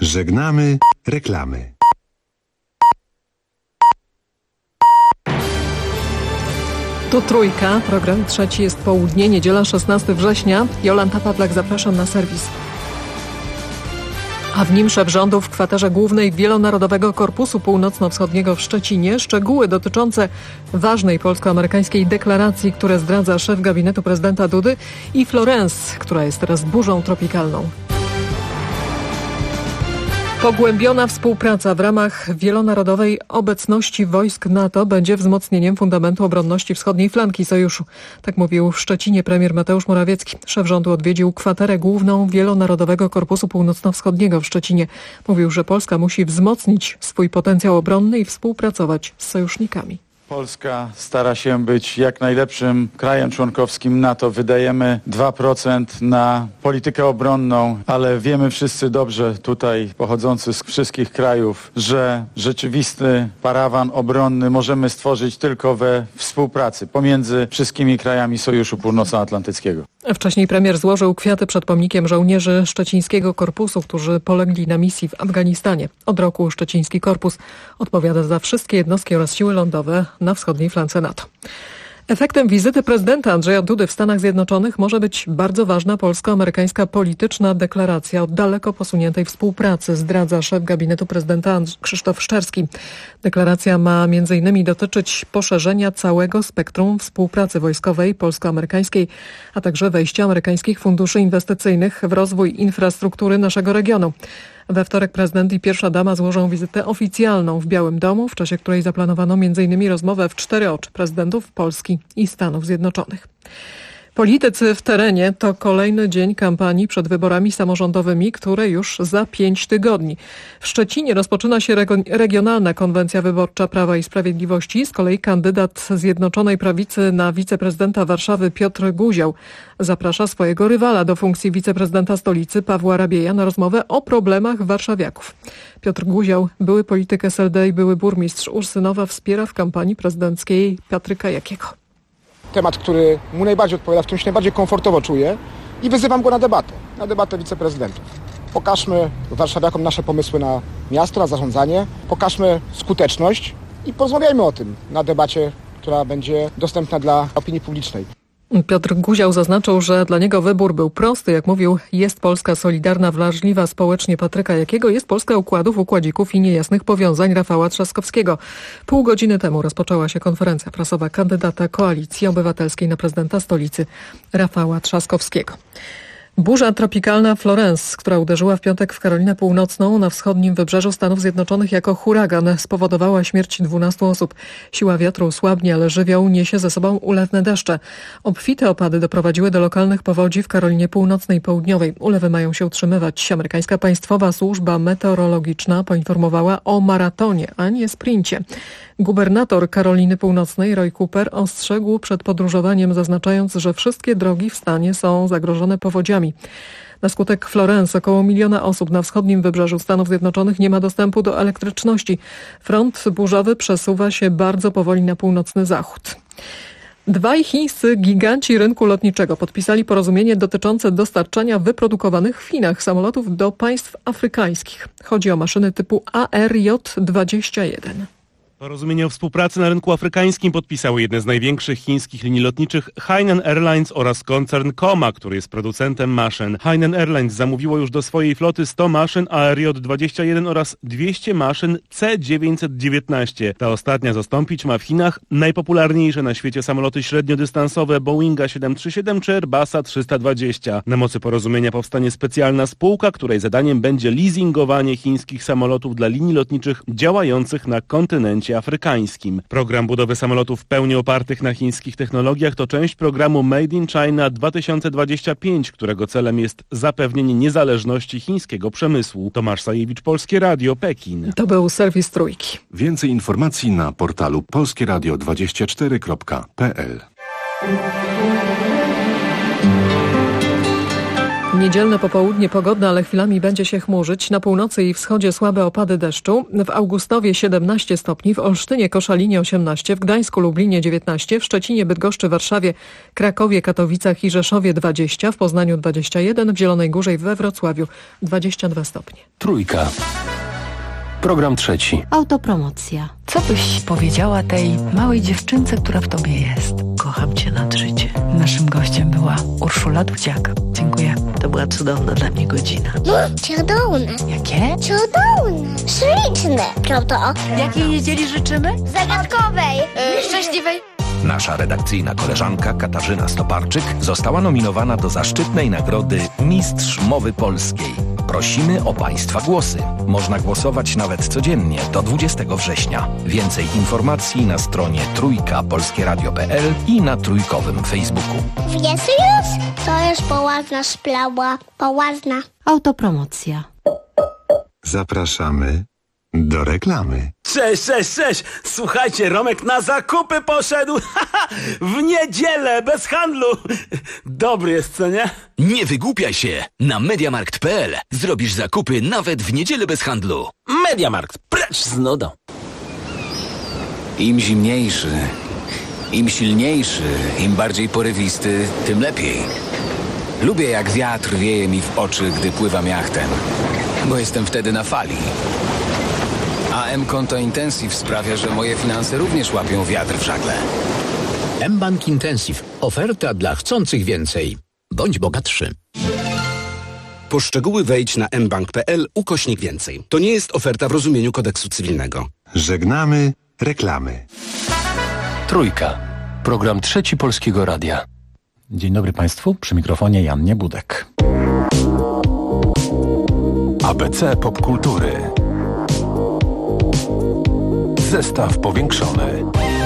Żegnamy reklamy. Tu Trójka, program trzeci jest południe, niedziela 16 września. Jolanta Pawlak, zapraszam na serwis. A w nim szef rządu w kwaterze głównej Wielonarodowego Korpusu Północno-Wschodniego w Szczecinie. Szczegóły dotyczące ważnej polsko-amerykańskiej deklaracji, które zdradza szef gabinetu prezydenta Dudy, i Florence, która jest teraz burzą tropikalną. Pogłębiona współpraca w ramach wielonarodowej obecności wojsk NATO będzie wzmocnieniem fundamentu obronności wschodniej flanki sojuszu. Tak mówił w Szczecinie premier Mateusz Morawiecki. Szef rządu odwiedził kwaterę główną Wielonarodowego Korpusu Północno-Wschodniego w Szczecinie. Mówił, że Polska musi wzmocnić swój potencjał obronny i współpracować z sojusznikami. Polska stara się być jak najlepszym krajem członkowskim NATO. Wydajemy 2% na politykę obronną, ale wiemy wszyscy dobrze tutaj, pochodzący z wszystkich krajów, że rzeczywisty parawan obronny możemy stworzyć tylko we współpracy pomiędzy wszystkimi krajami Sojuszu Północnoatlantyckiego. Wcześniej premier złożył kwiaty przed pomnikiem żołnierzy Szczecińskiego Korpusu, którzy polegli na misji w Afganistanie. Od roku Szczeciński Korpus odpowiada za wszystkie jednostki oraz siły lądowe na wschodniej flance NATO. Efektem wizyty prezydenta Andrzeja Dudy w Stanach Zjednoczonych może być bardzo ważna polsko-amerykańska polityczna deklaracja o daleko posuniętej współpracy, zdradza szef gabinetu prezydenta Krzysztof Szczerski. Deklaracja ma m.in. dotyczyć poszerzenia całego spektrum współpracy wojskowej polsko-amerykańskiej, a także wejścia amerykańskich funduszy inwestycyjnych w rozwój infrastruktury naszego regionu. We wtorek prezydent i pierwsza dama złożą wizytę oficjalną w Białym Domu, w czasie której zaplanowano m.in. rozmowę w 4 oczy prezydentów Polski i Stanów Zjednoczonych. Politycy w terenie to kolejny dzień kampanii przed wyborami samorządowymi, które już za 5 tygodni. W Szczecinie rozpoczyna się regionalna konwencja wyborcza Prawa i Sprawiedliwości. Z kolei kandydat Zjednoczonej Prawicy na wiceprezydenta Warszawy Piotr Guział zaprasza swojego rywala do funkcji wiceprezydenta stolicy Pawła Rabieja na rozmowę o problemach warszawiaków. Piotr Guział, były polityk SLD i były burmistrz Ursynowa, wspiera w kampanii prezydenckiej Patryka Jakiego. Temat, który mu najbardziej odpowiada, w którym się najbardziej komfortowo czuje, i wyzywam go na debatę wiceprezydentów. Pokażmy warszawiakom nasze pomysły na miasto, na zarządzanie, pokażmy skuteczność i porozmawiajmy o tym na debacie, która będzie dostępna dla opinii publicznej. Piotr Guział zaznaczył, że dla niego wybór był prosty. Jak mówił, jest Polska solidarna, wrażliwa społecznie Patryka Jakiego, jest Polska układów, układzików i niejasnych powiązań Rafała Trzaskowskiego. Pół godziny temu rozpoczęła się konferencja prasowa kandydata Koalicji Obywatelskiej na prezydenta stolicy Rafała Trzaskowskiego. Burza tropikalna Florence, która uderzyła w piątek w Karolinę Północną na wschodnim wybrzeżu Stanów Zjednoczonych jako huragan, spowodowała śmierć 12 osób. Siła wiatru słabnie, ale żywioł niesie ze sobą ulewne deszcze. Obfite opady doprowadziły do lokalnych powodzi w Karolinie Północnej i Południowej. Ulewy mają się utrzymywać. Amerykańska Państwowa Służba Meteorologiczna poinformowała o maratonie, a nie sprincie. Gubernator Karoliny Północnej Roy Cooper ostrzegł przed podróżowaniem, zaznaczając, że wszystkie drogi w stanie są zagrożone powodziami. Na skutek Florence około 1 miliona osób na wschodnim wybrzeżu Stanów Zjednoczonych nie ma dostępu do elektryczności. Front burzowy przesuwa się bardzo powoli na północny zachód. Dwaj chińscy giganci rynku lotniczego podpisali porozumienie dotyczące dostarczania wyprodukowanych w Chinach samolotów do państw afrykańskich. Chodzi o maszyny typu ARJ-21. Porozumienie o współpracy na rynku afrykańskim podpisały jedne z największych chińskich linii lotniczych Hainan Airlines oraz koncern Koma, który jest producentem maszyn. Hainan Airlines zamówiło już do swojej floty 100 maszyn ARJ-21 oraz 200 maszyn C-919. Ta ostatnia zastąpić ma w Chinach najpopularniejsze na świecie samoloty średniodystansowe Boeinga 737 czy Airbusa 320. Na mocy porozumienia powstanie specjalna spółka, której zadaniem będzie leasingowanie chińskich samolotów dla linii lotniczych działających na kontynencie afrykańskim. Program budowy samolotów w pełni opartych na chińskich technologiach to część programu Made in China 2025, którego celem jest zapewnienie niezależności chińskiego przemysłu. Tomasz Sajewicz, Polskie Radio, Pekin. To był serwis Trójki. Więcej informacji na portalu polskieradio24.pl. Niedzielne popołudnie pogodne, ale chwilami będzie się chmurzyć. Na północy i wschodzie słabe opady deszczu. W Augustowie 17 stopni, w Olsztynie, Koszalinie 18, w Gdańsku, Lublinie 19, w Szczecinie, Bydgoszczy, Warszawie, Krakowie, Katowicach i Rzeszowie 20, w Poznaniu 21, w Zielonej Górze i we Wrocławiu 22 stopnie. Trójka. Program trzeci. Autopromocja. Co byś powiedziała tej małej dziewczynce, która w tobie jest? Kocham cię nad życie. Naszym gościem była Urszula Dudziak. Dziękuję. To była cudowna dla mnie godzina. Cudowne. Jakie? Cudowne. Śliczne. Co to? Jakiej niedzieli życzymy? Zagadkowej. Szczęśliwej. Nasza redakcyjna koleżanka Katarzyna Stoparczyk została nominowana do zaszczytnej nagrody Mistrz Mowy Polskiej. Prosimy o Państwa głosy. Można głosować nawet codziennie do 20 września. Więcej informacji na stronie trójkapolskieradio.pl i na trójkowym Facebooku. Wiesz już? To już poważna sprawa. Poważna. Autopromocja. Zapraszamy do reklamy. Cześć! Słuchajcie, Romek na zakupy poszedł! W niedzielę, bez handlu! Dobry jest, co nie? Nie wygłupiaj się! Na Mediamarkt.pl zrobisz zakupy nawet w niedzielę bez handlu. Mediamarkt, precz z nudą! Im zimniejszy, im silniejszy, im bardziej porywisty, tym lepiej. Lubię, jak wiatr wieje mi w oczy, gdy pływam jachtem, bo jestem wtedy na fali. A M-Konto Intensive sprawia, że moje finanse również łapią wiatr w żagle. mBank Intensive. Oferta dla chcących więcej. Bądź bogatszy. Po szczegóły wejdź na mbank.pl/więcej. To nie jest oferta w rozumieniu kodeksu cywilnego. Żegnamy reklamy. Trójka. Program trzeci Polskiego Radia. Dzień dobry Państwu, przy mikrofonie Jan Niebudek. ABC Popkultury. Zestaw powiększony.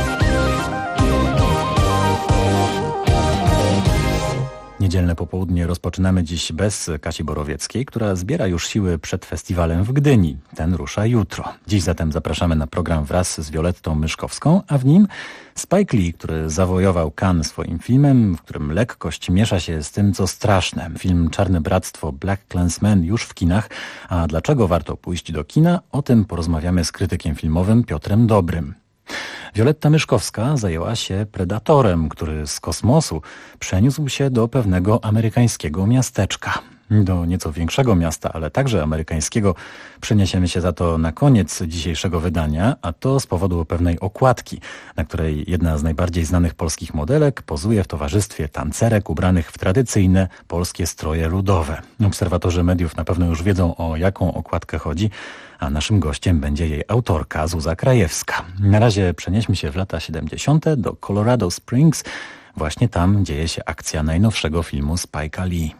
Niedzielne popołudnie rozpoczynamy dziś bez Kasi Borowieckiej, która zbiera już siły przed festiwalem w Gdyni. Ten rusza jutro. Dziś zatem zapraszamy na program wraz z Violettą Myszkowską, a w nim Spike Lee, który zawojował Cannes swoim filmem, w którym lekkość miesza się z tym, co straszne. Film Czarne Bractwo Black Klansman już w kinach. A dlaczego warto pójść do kina? O tym porozmawiamy z krytykiem filmowym Piotrem Dobrym. Violetta Myszkowska zajęła się Predatorem, który z kosmosu przeniósł się do pewnego amerykańskiego miasteczka. Do nieco większego miasta, ale także amerykańskiego przeniesiemy się za to na koniec dzisiejszego wydania, a to z powodu pewnej okładki, na której jedna z najbardziej znanych polskich modelek pozuje w towarzystwie tancerek ubranych w tradycyjne polskie stroje ludowe. Obserwatorzy mediów na pewno już wiedzą, o jaką okładkę chodzi, a naszym gościem będzie jej autorka Zuza Krajewska. Na razie przenieśmy się w lata 70. do Colorado Springs. Właśnie tam dzieje się akcja najnowszego filmu Spike'a Lee.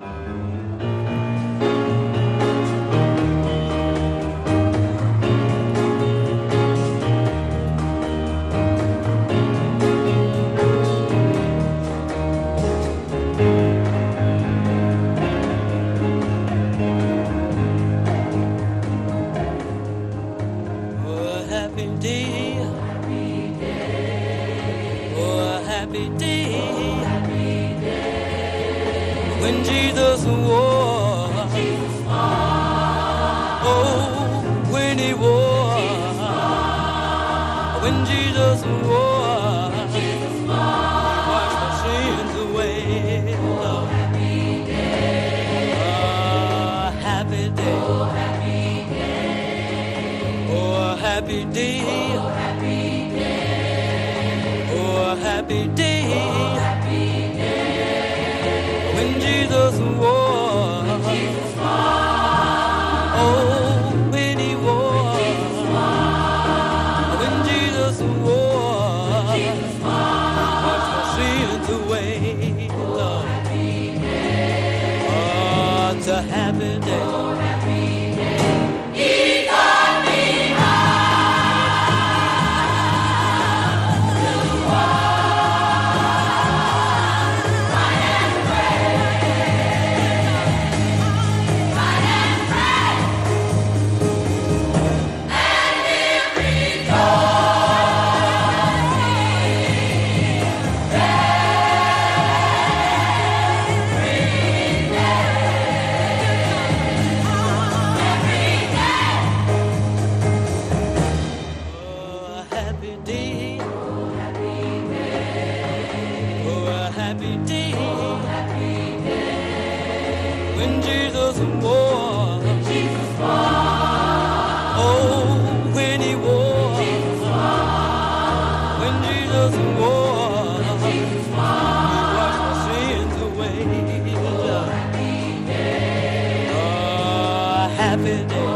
When Jesus wore, oh, when he wore, when Jesus wore, washed my sins away. Oh, happy day, oh, happy day, oh, happy day, oh, happy day, oh, happy day, oh, happy day. When Jesus wore, oh, when he wore, when Jesus wore, washed my sins away, Lord. Oh, it's a happy day. He taught me how to walk. Yeah. when Jesus wore. Oh, when he wore. When Jesus wore. He washed my sins away. Oh, happy day.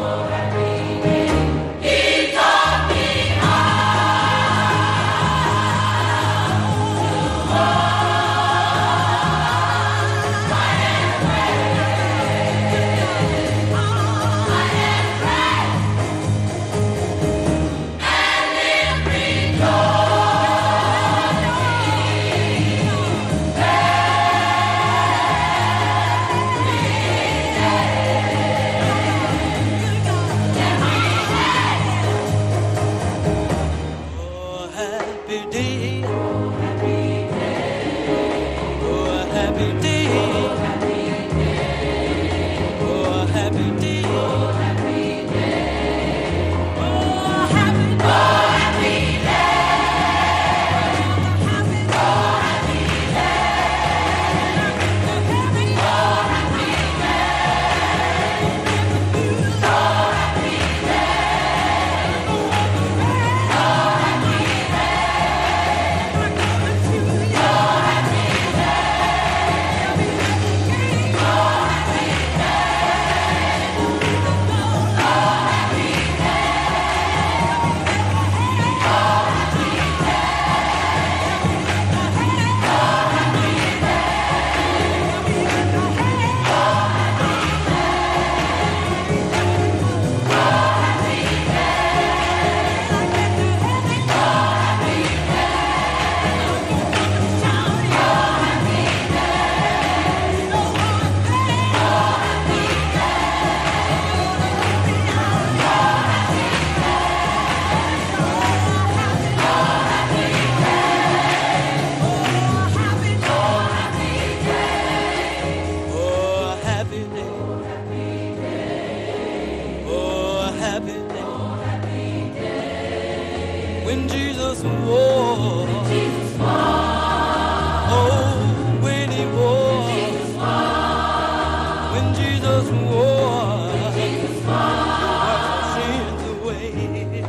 When Jesus wore. Oh, when he wore. When Jesus wore. He washed my sins away.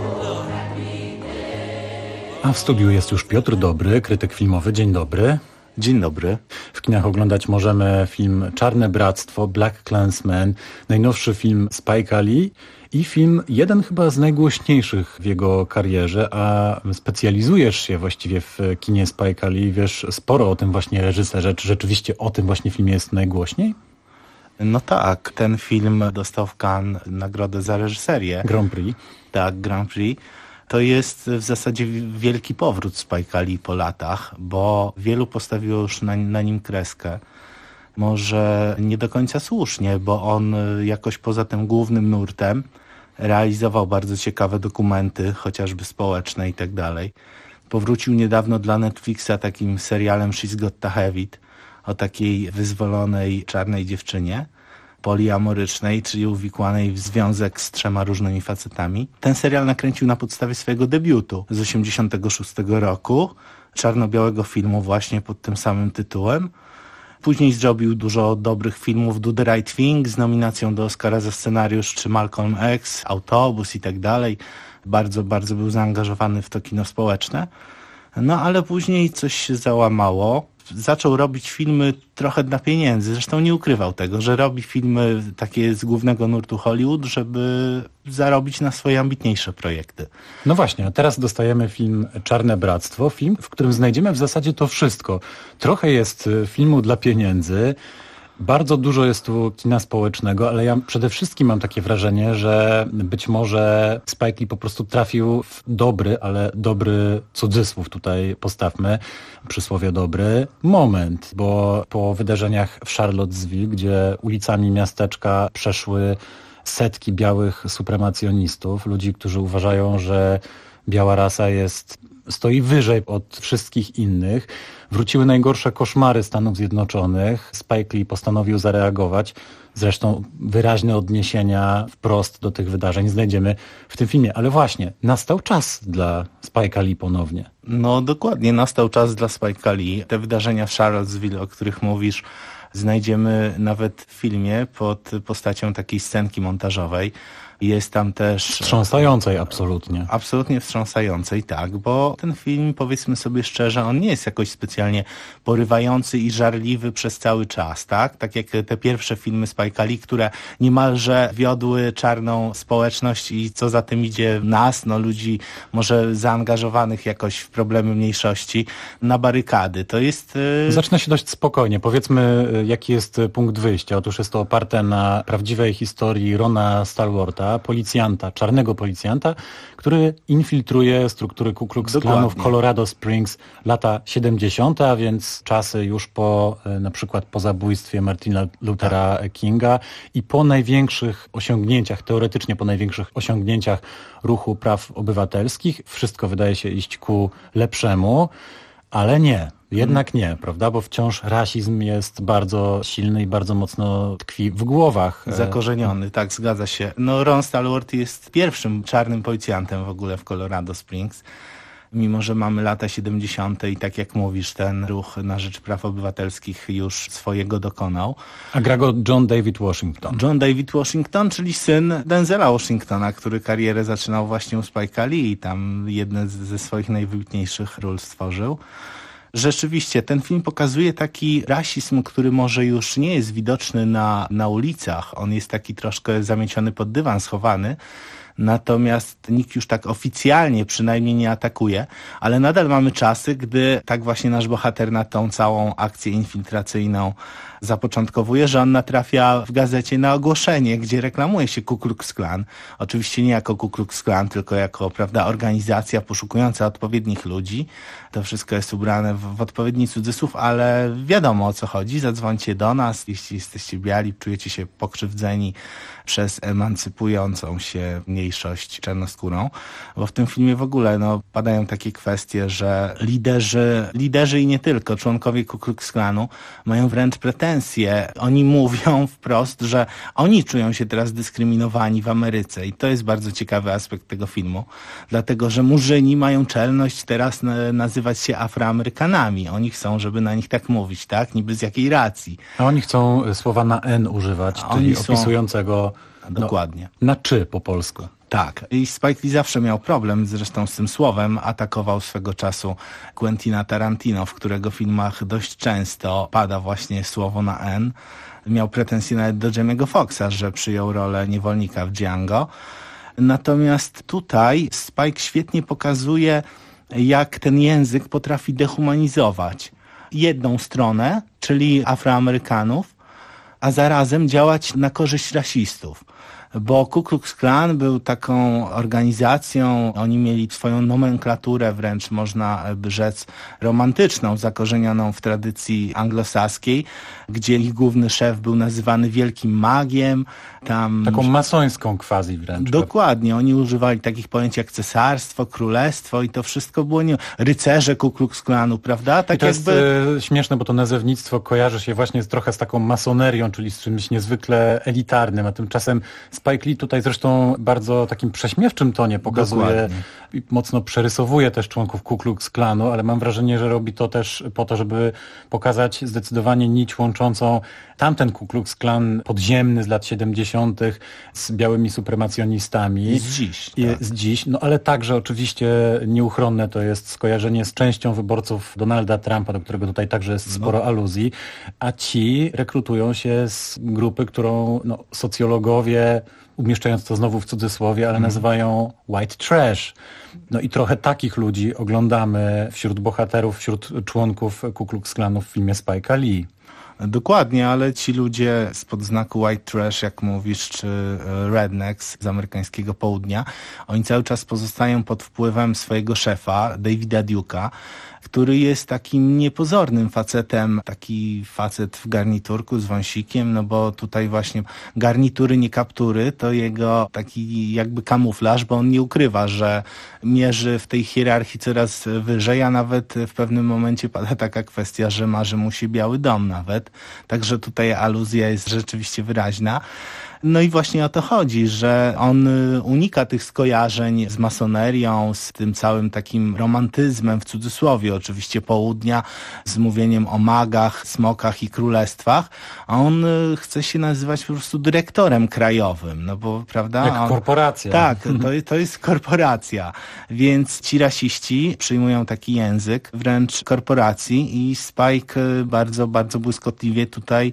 A w studiu jest już Piotr Dobry, krytyk filmowy. Dzień dobry. Dzień dobry. W kinach oglądać możemy film Czarne Bractwo, Black Klansman, najnowszy film Spike'a Lee i film jeden chyba z najgłośniejszych w jego karierze, a specjalizujesz się właściwie w kinie Spike'a Lee, wiesz sporo o tym właśnie reżyserze. Czy rzeczywiście o tym właśnie filmie jest najgłośniej? No tak, ten film dostał w Cannes nagrodę za reżyserię. Grand Prix. Tak, Grand Prix. To jest w zasadzie wielki powrót Spike'a Lee po latach, bo wielu postawiło już na nim kreskę. Może nie do końca słusznie, bo on jakoś poza tym głównym nurtem realizował bardzo ciekawe dokumenty, chociażby społeczne i tak dalej. Powrócił niedawno dla Netflixa takim serialem She's Got to Have It, o takiej wyzwolonej czarnej dziewczynie, poliamorycznej, czyli uwikłanej w związek z 3 różnymi facetami. Ten serial nakręcił na podstawie swojego debiutu z 1986 roku, czarno-białego filmu właśnie pod tym samym tytułem. Później zrobił dużo dobrych filmów, Do the Right Thing z nominacją do Oscara za scenariusz, czy Malcolm X, Autobus i tak dalej. Bardzo, bardzo był zaangażowany w to kino społeczne. No ale później coś się załamało. Zaczął robić filmy trochę dla pieniędzy. Zresztą nie ukrywał tego, że robi filmy takie z głównego nurtu Hollywood, żeby zarobić na swoje ambitniejsze projekty. No właśnie, a teraz dostajemy film Czarne Bractwo, film, w którym znajdziemy w zasadzie to wszystko. Trochę jest filmu dla pieniędzy, bardzo dużo jest tu kina społecznego, ale ja przede wszystkim mam takie wrażenie, że być może Spike Lee po prostu trafił w dobry, ale dobry cudzysłów tutaj postawmy, przysłowie dobry, moment, bo po wydarzeniach w Charlottesville, gdzie ulicami miasteczka przeszły setki białych supremacjonistów, ludzi, którzy uważają, że biała rasa stoi wyżej od wszystkich innych. Wróciły najgorsze koszmary Stanów Zjednoczonych. Spike Lee postanowił zareagować. Zresztą wyraźne odniesienia wprost do tych wydarzeń znajdziemy w tym filmie. Ale właśnie, nastał czas dla Spike'a Lee ponownie. No dokładnie, nastał czas dla Spike'a Lee. Te wydarzenia w Charlottesville, o których mówisz, znajdziemy nawet w filmie pod postacią takiej scenki montażowej. Jest tam też... Wstrząsającej absolutnie. Absolutnie wstrząsającej, tak, bo ten film, powiedzmy sobie szczerze, on nie jest jakoś specjalnie porywający i żarliwy przez cały czas, tak? Tak jak te pierwsze filmy Spike'a Lee, które niemalże wiodły czarną społeczność i co za tym idzie nas, ludzi może zaangażowanych jakoś w problemy mniejszości, na barykady. To jest... Zaczyna się dość spokojnie. Powiedzmy, jaki jest punkt wyjścia. Otóż jest to oparte na prawdziwej historii Rona Stallwortha, policjanta, czarnego policjanta, który infiltruje struktury Ku Klux Klanu w Colorado Springs lata 70., a więc czasy już po na przykład po zabójstwie Martina Luthera Kinga i po największych osiągnięciach, teoretycznie po największych osiągnięciach ruchu praw obywatelskich. Wszystko wydaje się iść ku lepszemu, ale nie. Jednak nie, prawda? Bo wciąż rasizm jest bardzo silny i bardzo mocno tkwi w głowach. Zakorzeniony, tak, zgadza się. Ron Stallworth jest pierwszym czarnym policjantem w ogóle w Colorado Springs. Mimo że mamy lata 70. i tak jak mówisz, ten ruch na rzecz praw obywatelskich już swojego dokonał. A gra go John David Washington. John David Washington, czyli syn Denzela Washingtona, który karierę zaczynał właśnie u Spike'a Lee i tam jedne ze swoich najwybitniejszych ról stworzył. Rzeczywiście, ten film pokazuje taki rasizm, który może już nie jest widoczny na ulicach. On jest taki troszkę zamieciony pod dywan, schowany. Natomiast nikt już tak oficjalnie przynajmniej nie atakuje, ale nadal mamy czasy, gdy tak właśnie nasz bohater na tą całą akcję infiltracyjną zapoczątkowuje, że on natrafia w gazecie na ogłoszenie, gdzie reklamuje się Ku Klux Klan. Oczywiście nie jako Ku Klux Klan, tylko jako, prawda, organizacja poszukująca odpowiednich ludzi. To wszystko jest ubrane w odpowiedni cudzysłów, ale wiadomo, o co chodzi. Zadzwońcie do nas, jeśli jesteście biali, czujecie się pokrzywdzeni przez emancypującą się mniejszość czarnoskórą. Bo w tym filmie w ogóle padają takie kwestie, że liderzy i nie tylko, członkowie Ku Klux Klanu mają wręcz pretensje. Oni mówią wprost, że oni czują się teraz dyskryminowani w Ameryce i to jest bardzo ciekawy aspekt tego filmu, dlatego że Murzyni mają czelność teraz nazywać się Afroamerykanami. Oni chcą, żeby na nich tak mówić, tak? Niby z jakiej racji. A oni chcą słowa na N używać, czyli opisującego dokładnie. Na czy po polsku. Tak. I Spike Lee zawsze miał problem zresztą z tym słowem. Atakował swego czasu Quentina Tarantino, w którego filmach dość często pada właśnie słowo na N. Miał pretensje nawet do Jamie'ego Foxxa, że przyjął rolę niewolnika w Django. Natomiast tutaj Spike świetnie pokazuje, jak ten język potrafi dehumanizować jedną stronę, czyli Afroamerykanów, a zarazem działać na korzyść rasistów. Bo Ku Klux Klan był taką organizacją, oni mieli swoją nomenklaturę, wręcz można by rzec romantyczną, zakorzenioną w tradycji anglosaskiej, gdzie ich główny szef był nazywany wielkim magiem. Taką masońską quasi wręcz. Dokładnie, oni używali takich pojęć jak cesarstwo, królestwo i to wszystko było rycerze Ku Klux Klanu, prawda? Tak i to jest śmieszne, bo to nazewnictwo kojarzy się właśnie trochę z taką masonerią, czyli z czymś niezwykle elitarnym, a tymczasem Spike Lee tutaj zresztą bardzo takim prześmiewczym tonie pokazuje i mocno przerysowuje też członków Ku Klux Klanu, ale mam wrażenie, że robi to też po to, żeby pokazać zdecydowanie nić łączącą tamten Ku Klux Klan podziemny z lat 70. z białymi supremacjonistami. I z dziś. Z dziś, ale także oczywiście nieuchronne to jest skojarzenie z częścią wyborców Donalda Trumpa, do którego tutaj także jest sporo aluzji, a ci rekrutują się z grupy, którą socjologowie, umieszczając to znowu w cudzysłowie, ale nazywają white trash. I trochę takich ludzi oglądamy wśród bohaterów, wśród członków Ku Klux Klanu w filmie Spike'a Lee. Dokładnie, ale ci ludzie spod znaku white trash, jak mówisz, czy rednecks z amerykańskiego południa, oni cały czas pozostają pod wpływem swojego szefa, Davida Duke'a, który jest takim niepozornym facetem, taki facet w garniturku z wąsikiem, bo tutaj właśnie garnitury, nie kaptury, to jego taki jakby kamuflaż, bo on nie ukrywa, że mierzy w tej hierarchii coraz wyżej, a nawet w pewnym momencie pada taka kwestia, że marzy mu się Biały Dom nawet, także tutaj aluzja jest rzeczywiście wyraźna. No i właśnie o to chodzi, że on unika tych skojarzeń z masonerią, z tym całym takim romantyzmem, w cudzysłowie oczywiście, południa, z mówieniem o magach, smokach i królestwach. A on chce się nazywać po prostu dyrektorem krajowym, no bo, prawda? Jak korporacja. Tak, to jest korporacja. Więc ci rasiści przyjmują taki język wręcz korporacji i Spike bardzo, bardzo błyskotliwie tutaj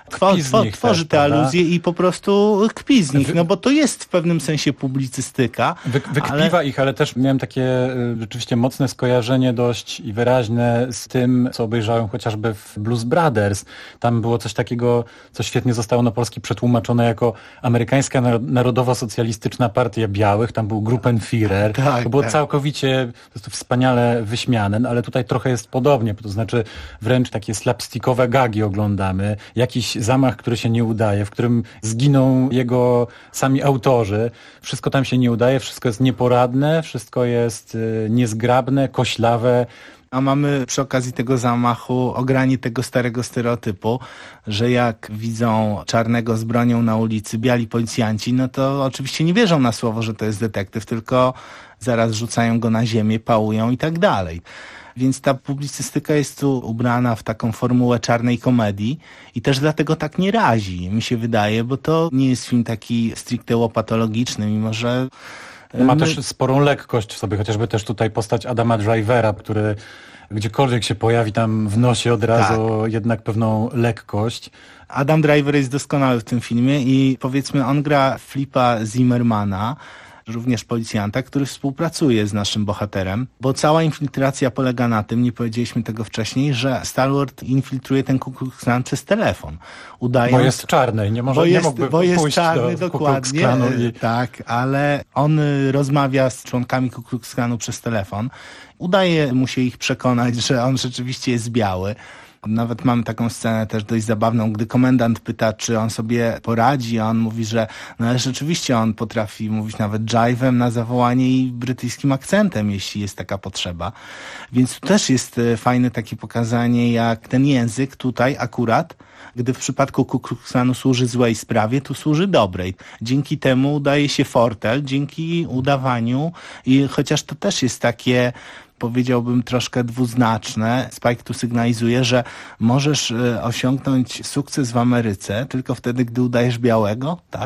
tworzy te aluzje i po prostu kpi z nich, no bo to jest w pewnym sensie publicystyka. Wykpiwa ich, ale też miałem takie rzeczywiście mocne skojarzenie dość i wyraźne z tym, co obejrzałem chociażby w Blues Brothers. Tam było coś takiego, co świetnie zostało na polski przetłumaczone jako amerykańska narodowo-socjalistyczna partia białych. Tam był Gruppenführer. To było całkowicie po prostu wspaniale wyśmiane, no ale tutaj trochę jest podobnie, to znaczy wręcz takie slapstickowe gagi oglądamy. Jakiś zamach, który się nie udaje, w którym zginą jego sami autorzy. Wszystko tam się nie udaje, wszystko jest nieporadne, wszystko jest niezgrabne, koślawe. A mamy przy okazji tego zamachu ogranie tego starego stereotypu, że jak widzą czarnego z bronią na ulicy biali policjanci, no to oczywiście nie wierzą na słowo, że to jest detektyw, tylko zaraz rzucają go na ziemię, pałują i tak dalej. Więc ta publicystyka jest tu ubrana w taką formułę czarnej komedii i też dlatego tak nie razi, mi się wydaje, bo to nie jest film taki stricte łopatologiczny, mimo że... Ma też sporą lekkość w sobie, chociażby też tutaj postać Adama Drivera, który gdziekolwiek się pojawi, tam wnosi od razu jednak pewną lekkość. Adam Driver jest doskonały w tym filmie i powiedzmy on gra Flipa Zimmermana, również policjanta, który współpracuje z naszym bohaterem, bo cała infiltracja polega na tym, nie powiedzieliśmy tego wcześniej, że Star-Lord infiltruje ten Ku Klux Klan przez telefon. Bo jest czarny, nie mógłby pójść czarny, do dokładnie, Ku Klux Klanu tak, ale on rozmawia z członkami Ku Klux Klanu przez telefon. Udaje mu się ich przekonać, że on rzeczywiście jest biały. Nawet mamy taką scenę też dość zabawną, gdy komendant pyta, czy on sobie poradzi, a on mówi, że no ale rzeczywiście on potrafi mówić nawet jive'em na zawołanie i brytyjskim akcentem, jeśli jest taka potrzeba. Więc tu też jest fajne takie pokazanie, jak ten język tutaj akurat, gdy w przypadku Ku Klux Klanu służy złej sprawie, tu służy dobrej. Dzięki temu udaje się fortel, dzięki udawaniu i chociaż to też jest takie, powiedziałbym, troszkę dwuznaczne. Spike tu sygnalizuje, że możesz osiągnąć sukces w Ameryce tylko wtedy, gdy udajesz białego, tak?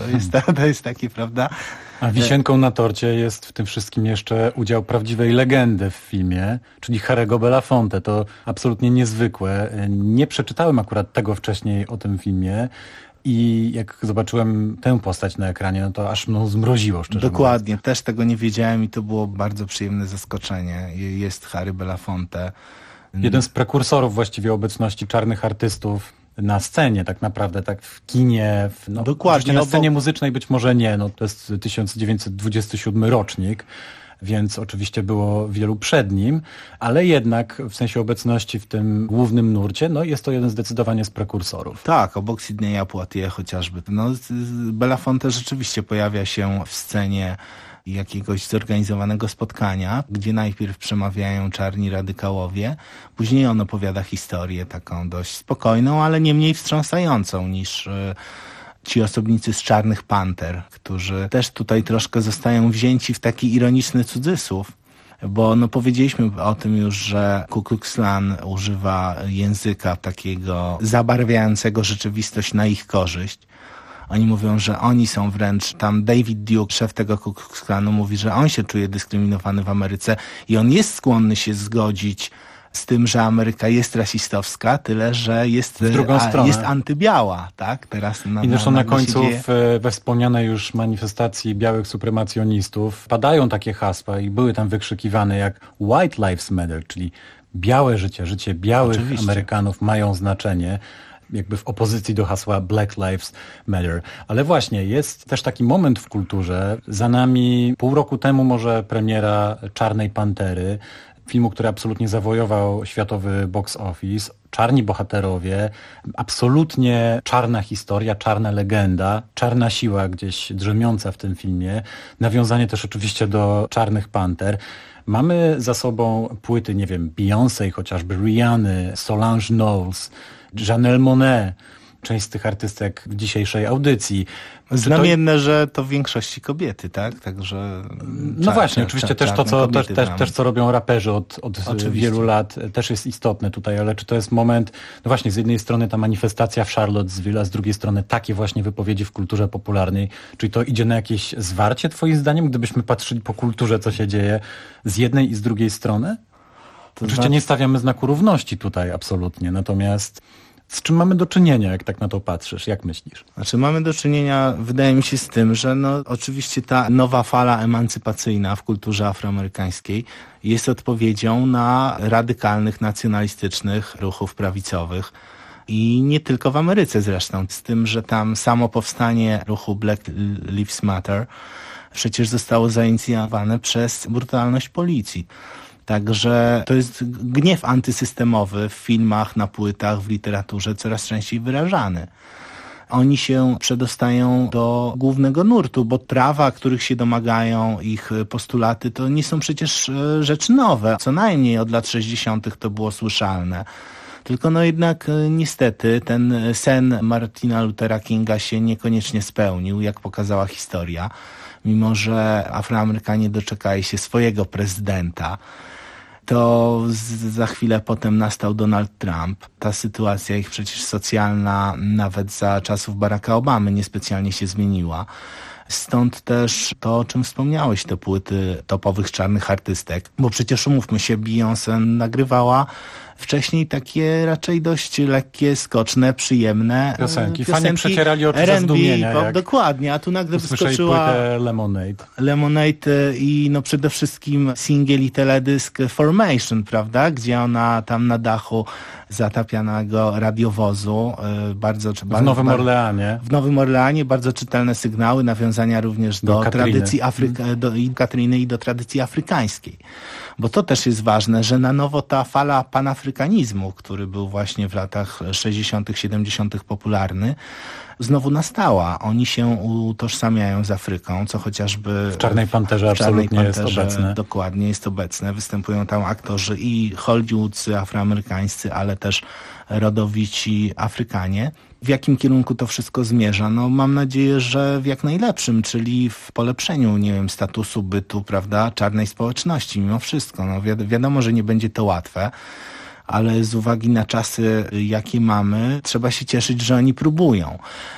To jest takie, prawda? A wisienką na torcie jest w tym wszystkim jeszcze udział prawdziwej legendy w filmie, czyli Harry'ego Belafonte. To absolutnie niezwykłe. Nie przeczytałem akurat tego wcześniej o tym filmie. I jak zobaczyłem tę postać na ekranie, no to aż mną zmroziło, szczerze Dokładnie, mówiąc. też tego nie wiedziałem i to było bardzo przyjemne zaskoczenie. Jest Harry Belafonte. Jeden z prekursorów właściwie obecności czarnych artystów na scenie, tak naprawdę, tak w kinie, dokładnie, na scenie muzycznej być może nie, no to jest 1927 rocznik. Więc oczywiście było wielu przed nim, ale jednak w sensie obecności w tym głównym nurcie, no jest to jeden zdecydowanie z prekursorów. Tak, obok Sydneya Poitier chociażby. No, Belafonte rzeczywiście pojawia się w scenie jakiegoś zorganizowanego spotkania, gdzie najpierw przemawiają czarni radykałowie, później on opowiada historię taką dość spokojną, ale nie mniej wstrząsającą niż ci osobnicy z Czarnych Panter, którzy też tutaj troszkę zostają wzięci w taki ironiczny cudzysłów, bo no powiedzieliśmy o tym już, że Ku Klux Klan używa języka takiego zabarwiającego rzeczywistość na ich korzyść. Oni mówią, że oni są wręcz, tam David Duke, szef tego Ku Klux Klanu, mówi, że on się czuje dyskryminowany w Ameryce i on jest skłonny się zgodzić z tym, że Ameryka jest rasistowska, tyle że jest antybiała, tak? Teraz i zresztą na końcu we wspomnianej już manifestacji białych supremacjonistów padają takie hasła i były tam wykrzykiwane jak White Lives Matter, czyli białe życie, życie białych Amerykanów mają znaczenie, jakby w opozycji do hasła Black Lives Matter. Ale właśnie, jest też taki moment w kulturze, za nami pół roku temu może premiera Czarnej Pantery, filmu, który absolutnie zawojował światowy box office. Czarni bohaterowie, absolutnie czarna historia, czarna legenda, czarna siła gdzieś drzemiąca w tym filmie. Nawiązanie też oczywiście do Czarnych Panter. Mamy za sobą płyty, nie wiem, Beyoncé, chociażby Rihanny, Solange Knowles, Janelle Monáe. część z tych artystek w dzisiejszej audycji. Znamienne, że to w większości kobiety, tak? Także no właśnie, oczywiście też to, co robią raperzy od wielu lat, też jest istotne tutaj, ale czy to jest moment, no właśnie, z jednej strony ta manifestacja w Charlottesville, a z drugiej strony takie właśnie wypowiedzi w kulturze popularnej, czyli to idzie na jakieś zwarcie twoim zdaniem, gdybyśmy patrzyli po kulturze, co się dzieje z jednej i z drugiej strony? Oczywiście nie stawiamy znaku równości tutaj absolutnie, natomiast z czym mamy do czynienia, jak tak na to patrzysz? Jak myślisz? Znaczy mamy do czynienia, wydaje mi się, z tym, że no oczywiście ta nowa fala emancypacyjna w kulturze afroamerykańskiej jest odpowiedzią na radykalnych, nacjonalistycznych ruchów prawicowych. I nie tylko w Ameryce zresztą, z tym, że tam samo powstanie ruchu Black Lives Matter przecież zostało zainicjowane przez brutalność policji. Także to jest gniew antysystemowy w filmach, na płytach, w literaturze coraz częściej wyrażany. Oni się przedostają do głównego nurtu, bo prawa, których się domagają, ich postulaty, to nie są przecież rzeczy nowe. Co najmniej od lat 60. to było słyszalne. Tylko no jednak niestety ten sen Martina Luthera Kinga się niekoniecznie spełnił, jak pokazała historia. Mimo że Afroamerykanie doczekali się swojego prezydenta, to za chwilę potem nastał Donald Trump. Ta sytuacja ich przecież socjalna nawet za czasów Baracka Obamy niespecjalnie się zmieniła. Stąd też to, o czym wspomniałeś, te płyty topowych czarnych artystek, bo przecież umówmy się, Beyoncé nagrywała wcześniej takie raczej dość lekkie, skoczne, przyjemne piosenki. Fani przecierali oczy ze zdumienia. Dokładnie, a tu nagle wyskoczyła Lemonade i no przede wszystkim singiel i teledysk Formation, prawda? Gdzie ona tam na dachu zatapianego radiowozu w Nowym Orleanie. W Nowym Orleanie bardzo czytelne sygnały, nawiązania również do tradycji i Katryny i do tradycji afrykańskiej. Bo to też jest ważne, że na nowo ta fala panafrykanizmu, który był właśnie w latach 60., 70. popularny, znowu nastała. Oni się utożsamiają z Afryką, co chociażby w Czarnej Panterze absolutnie jest obecne. Dokładnie jest obecne. Występują tam aktorzy i hollywoodzcy, afroamerykańscy, ale też rodowici Afrykanie. W jakim kierunku to wszystko zmierza? No mam nadzieję, że w jak najlepszym, czyli w polepszeniu, nie wiem, statusu bytu, prawda, czarnej społeczności mimo wszystko. No wiadomo, że nie będzie to łatwe, ale z uwagi na czasy, jakie mamy, trzeba się cieszyć, że oni próbują.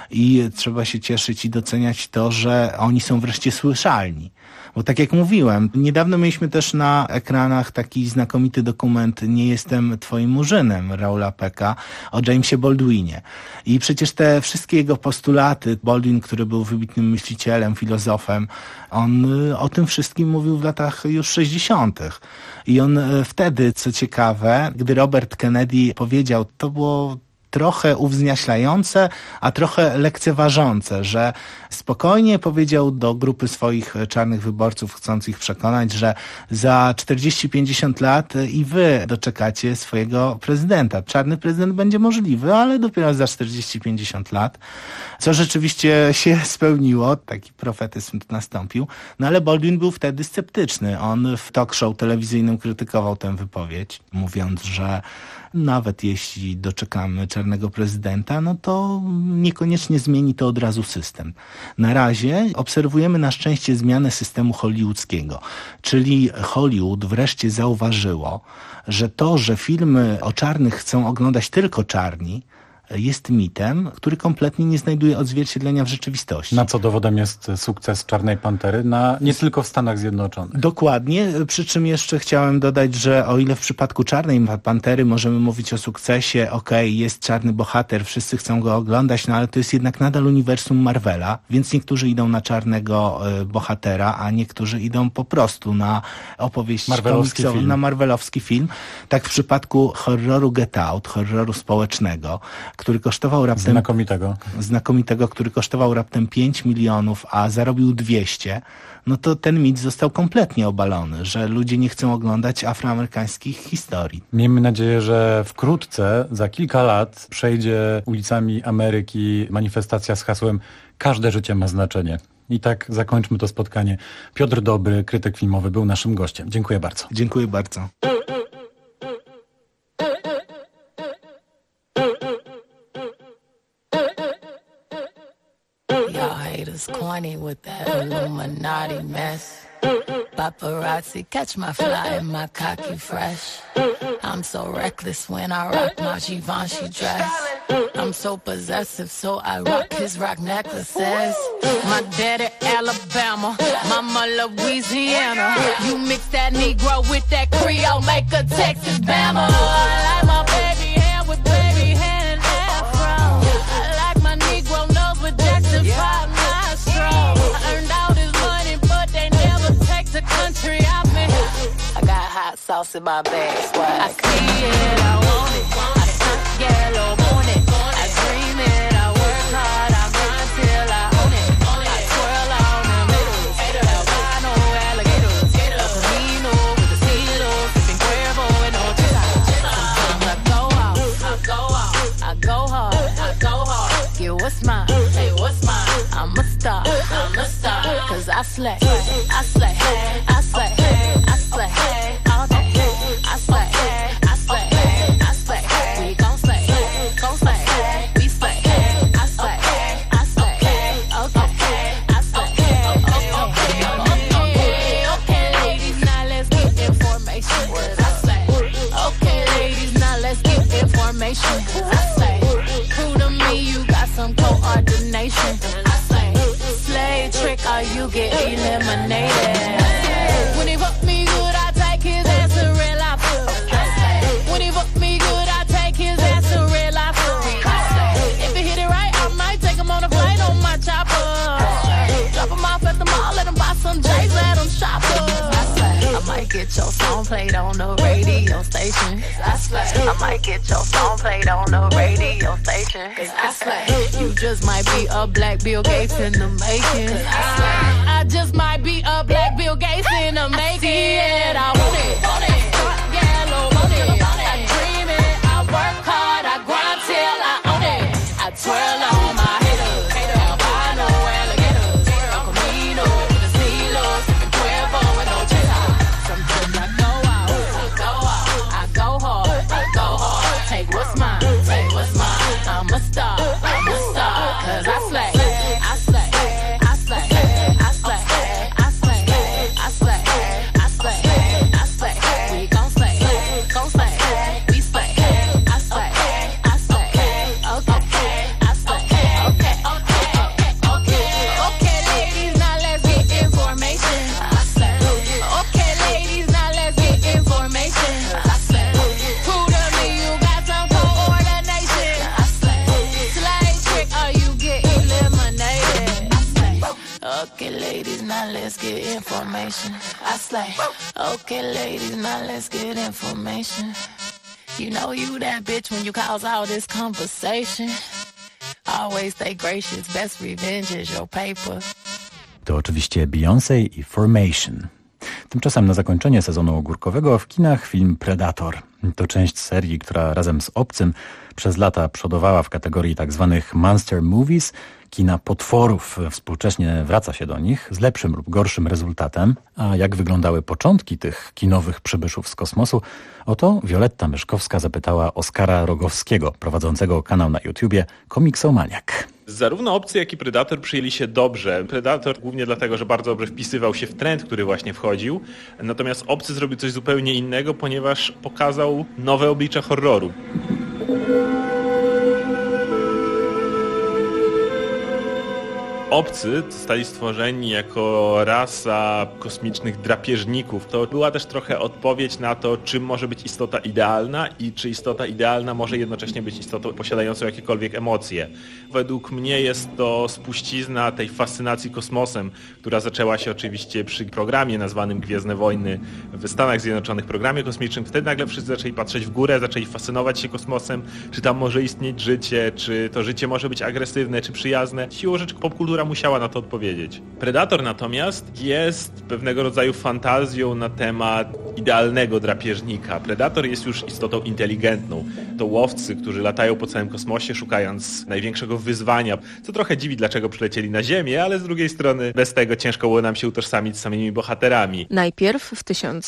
I trzeba się cieszyć i doceniać to, że oni są wreszcie słyszalni. Bo tak jak mówiłem, niedawno mieliśmy też na ekranach taki znakomity dokument Nie jestem twoim murzynem Raula Pecka o Jamesie Baldwinie. I przecież te wszystkie jego postulaty, Baldwin, który był wybitnym myślicielem, filozofem, on o tym wszystkim mówił w latach już 60. I on wtedy, co ciekawe, gdy Robert Kennedy powiedział, to było trochę uwzniaślające, a trochę lekceważące, że spokojnie powiedział do grupy swoich czarnych wyborców, chcąc ich przekonać, że za 40-50 lat i wy doczekacie swojego prezydenta. Czarny prezydent będzie możliwy, ale dopiero za 40-50 lat, co rzeczywiście się spełniło, taki profetyzm nastąpił, no ale Baldwin był wtedy sceptyczny. On w talk show telewizyjnym krytykował tę wypowiedź, mówiąc, że nawet jeśli doczekamy czarnego prezydenta, no to niekoniecznie zmieni to od razu system. Na razie obserwujemy na szczęście zmianę systemu hollywoodzkiego, czyli Hollywood wreszcie zauważyło, że to, że filmy o czarnych chcą oglądać tylko czarni, jest mitem, który kompletnie nie znajduje odzwierciedlenia w rzeczywistości. Na co dowodem jest sukces Czarnej Pantery, nie tylko w Stanach Zjednoczonych. Dokładnie, przy czym jeszcze chciałem dodać, że o ile w przypadku Czarnej Pantery możemy mówić o sukcesie, jest czarny bohater, wszyscy chcą go oglądać, no ale to jest jednak nadal uniwersum Marvela, więc niektórzy idą na czarnego bohatera, a niektórzy idą po prostu na opowieść komiksową, na marvelowski film. Tak w przypadku horroru Get Out, horroru społecznego, który kosztował raptem... Znakomitego, który kosztował raptem 5 milionów, a zarobił 200, no to ten mit został kompletnie obalony, że ludzie nie chcą oglądać afroamerykańskich historii. Miejmy nadzieję, że wkrótce, za kilka lat, przejdzie ulicami Ameryki manifestacja z hasłem "Każde życie ma znaczenie". I tak zakończmy to spotkanie. Piotr Dobry, krytyk filmowy, był naszym gościem. Dziękuję bardzo. Dziękuję bardzo. y'all haters corny with that Illuminati mess. Paparazzi catch my fly and my cocky fresh. I'm so reckless when I rock my Givenchy dress. I'm so possessive, so I rock his rock necklaces. My daddy Alabama, mama Louisiana. You mix that Negro with that Creole, make a Texas Bama. I like my baby hair with baby hair and afro. I like my Negro nose with Jackson 5 nostrils. I earned all this money, but they never take the country off me. I got hot sauce in my bag, swag. I see it, I want it. I stuck yellow on it. I dream it, I work hard, I grind till I own it. I twirl on them hitters, albino alligators, El Camino with the Steelers, sipping Cuervo and Ortiz. Sometimes I go out, I go hard, get what's mine, hey, what's mine? I'm a star, cause I slay, I slay, I slay, I slay, all day, I slay, I slay, I slay, we gon' slay, we slay, I slay, okay, I slay, okay, ladies, now let's get information, cause I slay, okay, ladies, now let's get information, cause I slay, prove to me you got some coordination, I slay, slay trick or you get eliminated. When he fuck me good, I take his ass to real life. When he fuck me good, I take his ass to real life. If he hit it right, I might take him on a flight on my chopper. Drop him off at the mall, let him buy some J's, let him shop I might get your song played on the radio station. I might get your song played on the radio station. I slay. You just might be a black Bill Gates in the making. I just might be a black Bill Gates in the making. I want it. Yellow, want it. I dream it. I work hard. I grind till I own it. I twirl on my haters. Albino alligators. El Camino with the Steelers, sipping Cuervo and Ortiz. Sometimes I go out, I go hard, take what's mine, I'm a star, cause I slay, I slay, I slay, I slay, I slay, I slay, I slay, I slay, we gon' slay, we slay, I slay, okay, I slay, okay, ladies, now let's get information, I slay, okay, ladies, now let's get information, I slay, prove to me you got some coordination, I slay, slay trick or you get eliminated, I slay, okay, ladies, now let's get information, I slay, okay, ladies, now let's get information, you know you that bitch when you cause all this conversation, always stay gracious, best revenge is your paper. To oczywiście Beyoncé i Formation. Tymczasem na zakończenie sezonu ogórkowego w kinach film Predator. To część serii, która razem z Obcym przez lata przodowała w kategorii tzw. monster movies, kina potworów. Współcześnie wraca się do nich z lepszym lub gorszym rezultatem. A jak wyglądały początki tych kinowych przybyszów z kosmosu? Oto Wioletta Myszkowska zapytała Oskara Rogowskiego, prowadzącego kanał na YouTubie Komiksomaniak. Zarówno Obcy, jak i Predator przyjęli się dobrze. Predator głównie dlatego, że bardzo dobrze wpisywał się w trend, który właśnie wchodził. Natomiast Obcy zrobił coś zupełnie innego, ponieważ pokazał nowe oblicze horroru. Obcy zostali stworzeni jako rasa kosmicznych drapieżników. To była też trochę odpowiedź na to, czym może być istota idealna i czy istota idealna może jednocześnie być istotą posiadającą jakiekolwiek emocje. Według mnie jest to spuścizna tej fascynacji kosmosem, która zaczęła się oczywiście przy programie nazwanym Gwiezdne Wojny w Stanach Zjednoczonych, programie kosmicznym. Wtedy nagle wszyscy zaczęli patrzeć w górę, zaczęli fascynować się kosmosem, czy tam może istnieć życie, czy to życie może być agresywne, czy przyjazne. Siłą rzeczy popkultura musiała na to odpowiedzieć. Predator natomiast jest pewnego rodzaju fantazją na temat idealnego drapieżnika. Predator jest już istotą inteligentną. To łowcy, którzy latają po całym kosmosie szukając największego wyzwania, co trochę dziwi, dlaczego przylecieli na Ziemię, ale z drugiej strony bez tego ciężko było nam się utożsamić z samymi bohaterami. Najpierw w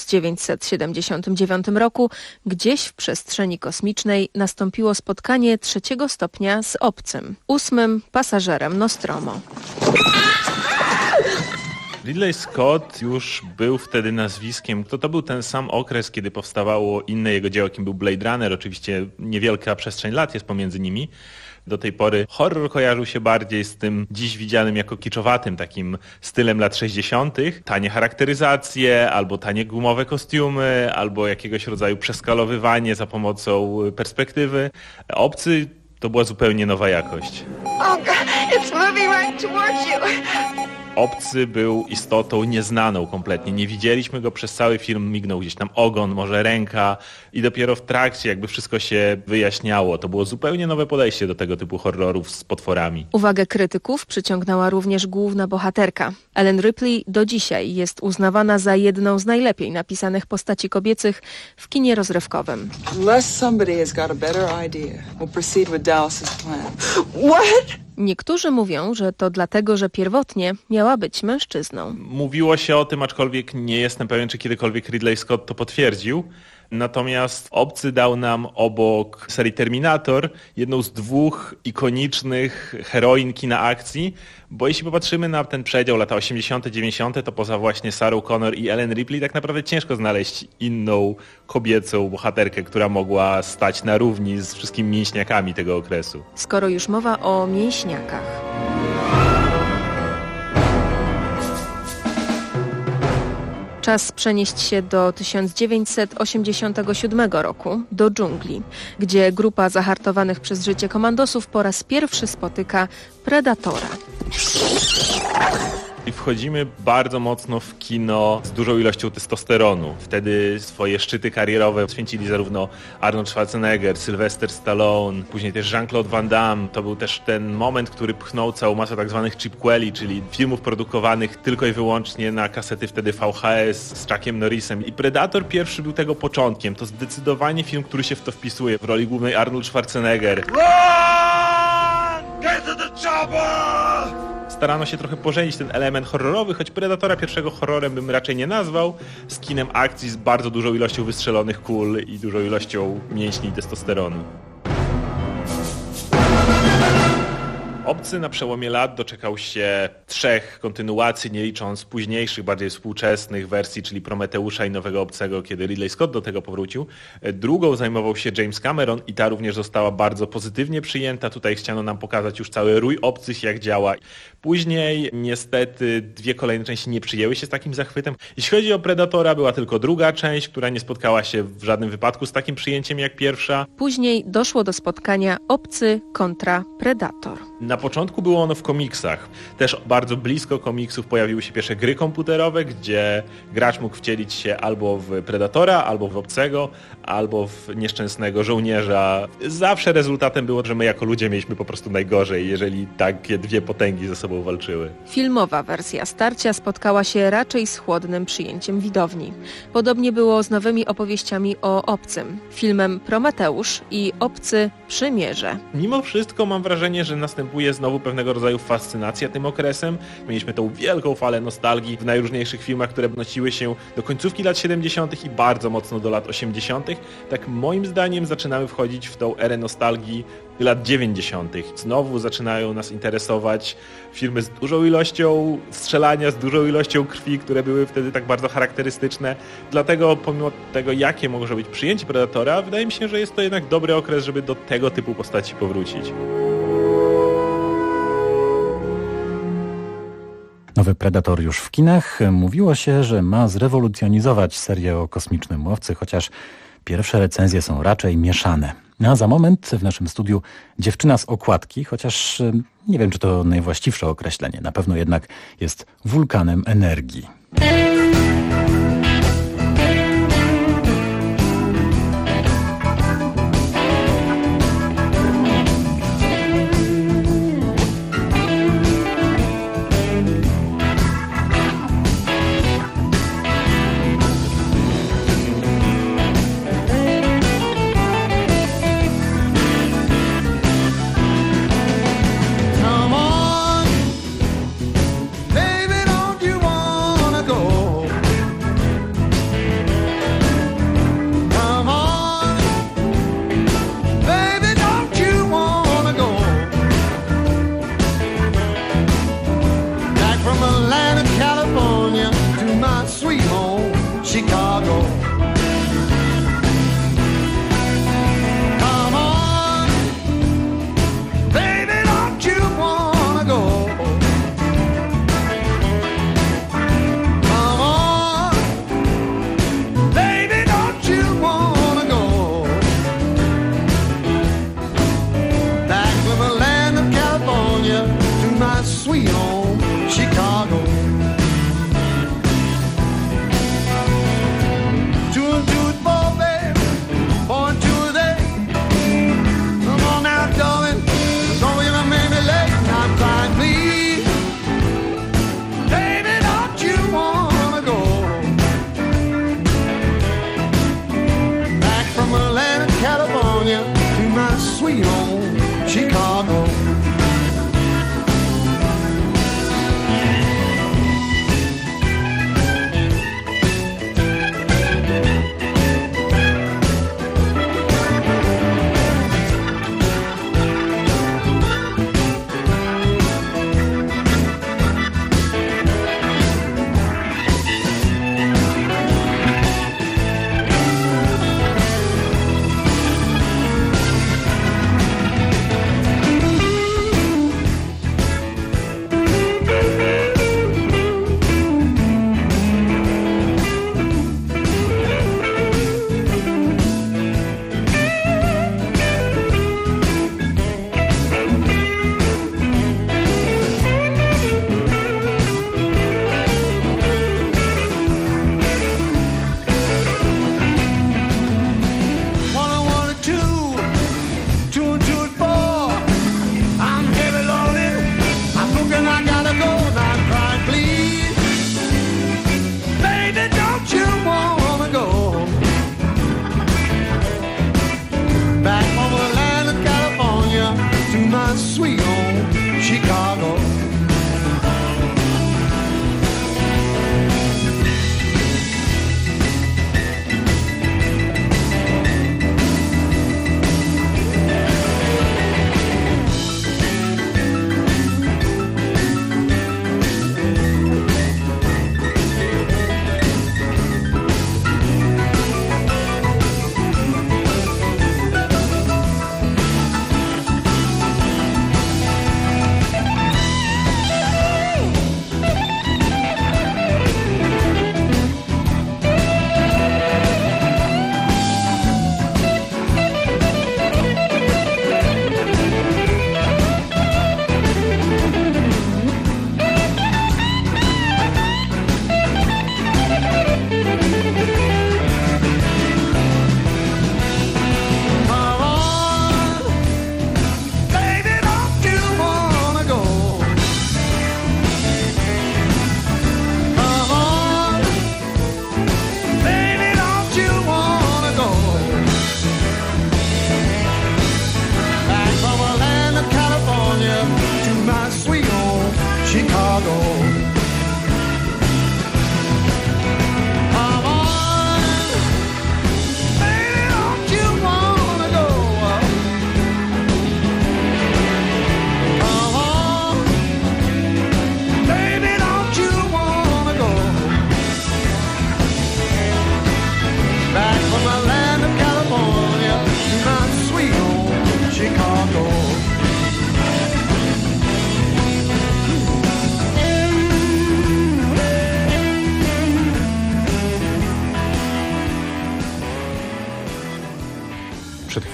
1979 roku gdzieś w przestrzeni kosmicznej nastąpiło spotkanie 3. stopnia z Obcym, 8. pasażerem Nostromo. Ridley Scott już był wtedy nazwiskiem. To był ten sam okres, kiedy powstawało inne jego dzieło, jakim był Blade Runner. Oczywiście niewielka przestrzeń lat jest pomiędzy nimi. Do tej pory horror kojarzył się bardziej z tym dziś widzianym jako kiczowatym takim stylem lat 60. Tanie charakteryzacje, albo tanie gumowe kostiumy, albo jakiegoś rodzaju przeskalowywanie za pomocą perspektywy. Obcy to była zupełnie nowa jakość. Oh God, it's moving right towards you. Obcy był istotą nieznaną kompletnie. Nie widzieliśmy go przez cały film, mignął gdzieś tam ogon, może ręka i dopiero w trakcie jakby wszystko się wyjaśniało. To było zupełnie nowe podejście do tego typu horrorów z potworami. Uwagę krytyków przyciągnęła również główna bohaterka. Ellen Ripley do dzisiaj jest uznawana za jedną z najlepiej napisanych postaci kobiecych w kinie rozrywkowym. Unless somebody has got a better idea, we'll proceed with Dallas's plan. What? Niektórzy mówią, że to dlatego, że pierwotnie miała być mężczyzną. Mówiło się o tym, aczkolwiek nie jestem pewien, czy kiedykolwiek Ridley Scott to potwierdził. Natomiast Obcy dał nam obok serii Terminator jedną z dwóch ikonicznych heroin kina akcji, bo jeśli popatrzymy na ten przedział lata 80., 90., to poza właśnie Sarah Connor i Ellen Ripley tak naprawdę ciężko znaleźć inną kobiecą bohaterkę, która mogła stać na równi z wszystkimi mięśniakami tego okresu. Skoro już mowa o mięśniakach. Czas przenieść się do 1987 roku, do dżungli, gdzie grupa zahartowanych przez życie komandosów po raz pierwszy spotyka predatora. I wchodzimy bardzo mocno w kino z dużą ilością testosteronu. Wtedy swoje szczyty karierowe święcili zarówno Arnold Schwarzenegger, Sylvester Stallone, później też Jean-Claude Van Damme. To był też ten moment, który pchnął całą masę tak zwanych cheapqueli, czyli filmów produkowanych tylko i wyłącznie na kasety wtedy VHS z Chuckiem Norrisem. I Predator pierwszy był tego początkiem. To zdecydowanie film, który się w to wpisuje. W roli głównej Arnold Schwarzenegger. Run! Get to the chopper! Starano się trochę pożenić ten element horrorowy, choć Predatora pierwszego horrorem bym raczej nie nazwał, z kinem akcji z bardzo dużą ilością wystrzelonych kul i dużą ilością mięśni i testosteronu. Obcy na przełomie lat doczekał się 3 kontynuacji, nie licząc późniejszych, bardziej współczesnych wersji, czyli Prometeusza i Nowego Obcego, kiedy Ridley Scott do tego powrócił. Drugą zajmował się James Cameron i ta również została bardzo pozytywnie przyjęta. Tutaj chciano nam pokazać już cały rój obcych, jak działa. Później niestety 2 kolejne części nie przyjęły się z takim zachwytem. Jeśli chodzi o Predatora, była tylko druga część, która nie spotkała się w żadnym wypadku z takim przyjęciem jak pierwsza. Później doszło do spotkania Obcy kontra Predator. Na początku było ono w komiksach. Też bardzo blisko komiksów pojawiły się pierwsze gry komputerowe, gdzie gracz mógł wcielić się albo w Predatora, albo w Obcego, albo w nieszczęsnego żołnierza. Zawsze rezultatem było, że my jako ludzie mieliśmy po prostu najgorzej, jeżeli takie 2 potęgi ze sobą walczyły. Filmowa wersja starcia spotkała się raczej z chłodnym przyjęciem widowni. Podobnie było z nowymi opowieściami o Obcym. Filmem Prometeusz i Obcy Przymierze. Mimo wszystko mam wrażenie, że następuje znowu pewnego rodzaju fascynacja tym okresem. Mieliśmy tą wielką falę nostalgii w najróżniejszych filmach, które odnosiły się do końcówki lat 70. i bardzo mocno do lat 80. Tak moim zdaniem zaczynamy wchodzić w tą erę nostalgii lat 90. Znowu zaczynają nas interesować filmy z dużą ilością strzelania, z dużą ilością krwi, które były wtedy tak bardzo charakterystyczne. Dlatego pomimo tego, jakie może być przyjęcie Predatora, wydaje mi się, że jest to jednak dobry okres, żeby do tego typu postaci powrócić. Nowy Predator już w kinach. Mówiło się, że ma zrewolucjonizować serię o kosmicznym łowcy, chociaż pierwsze recenzje są raczej mieszane. A za moment w naszym studiu dziewczyna z okładki, chociaż nie wiem, czy to najwłaściwsze określenie. Na pewno jednak jest wulkanem energii. Come on, baby, don't you wanna go?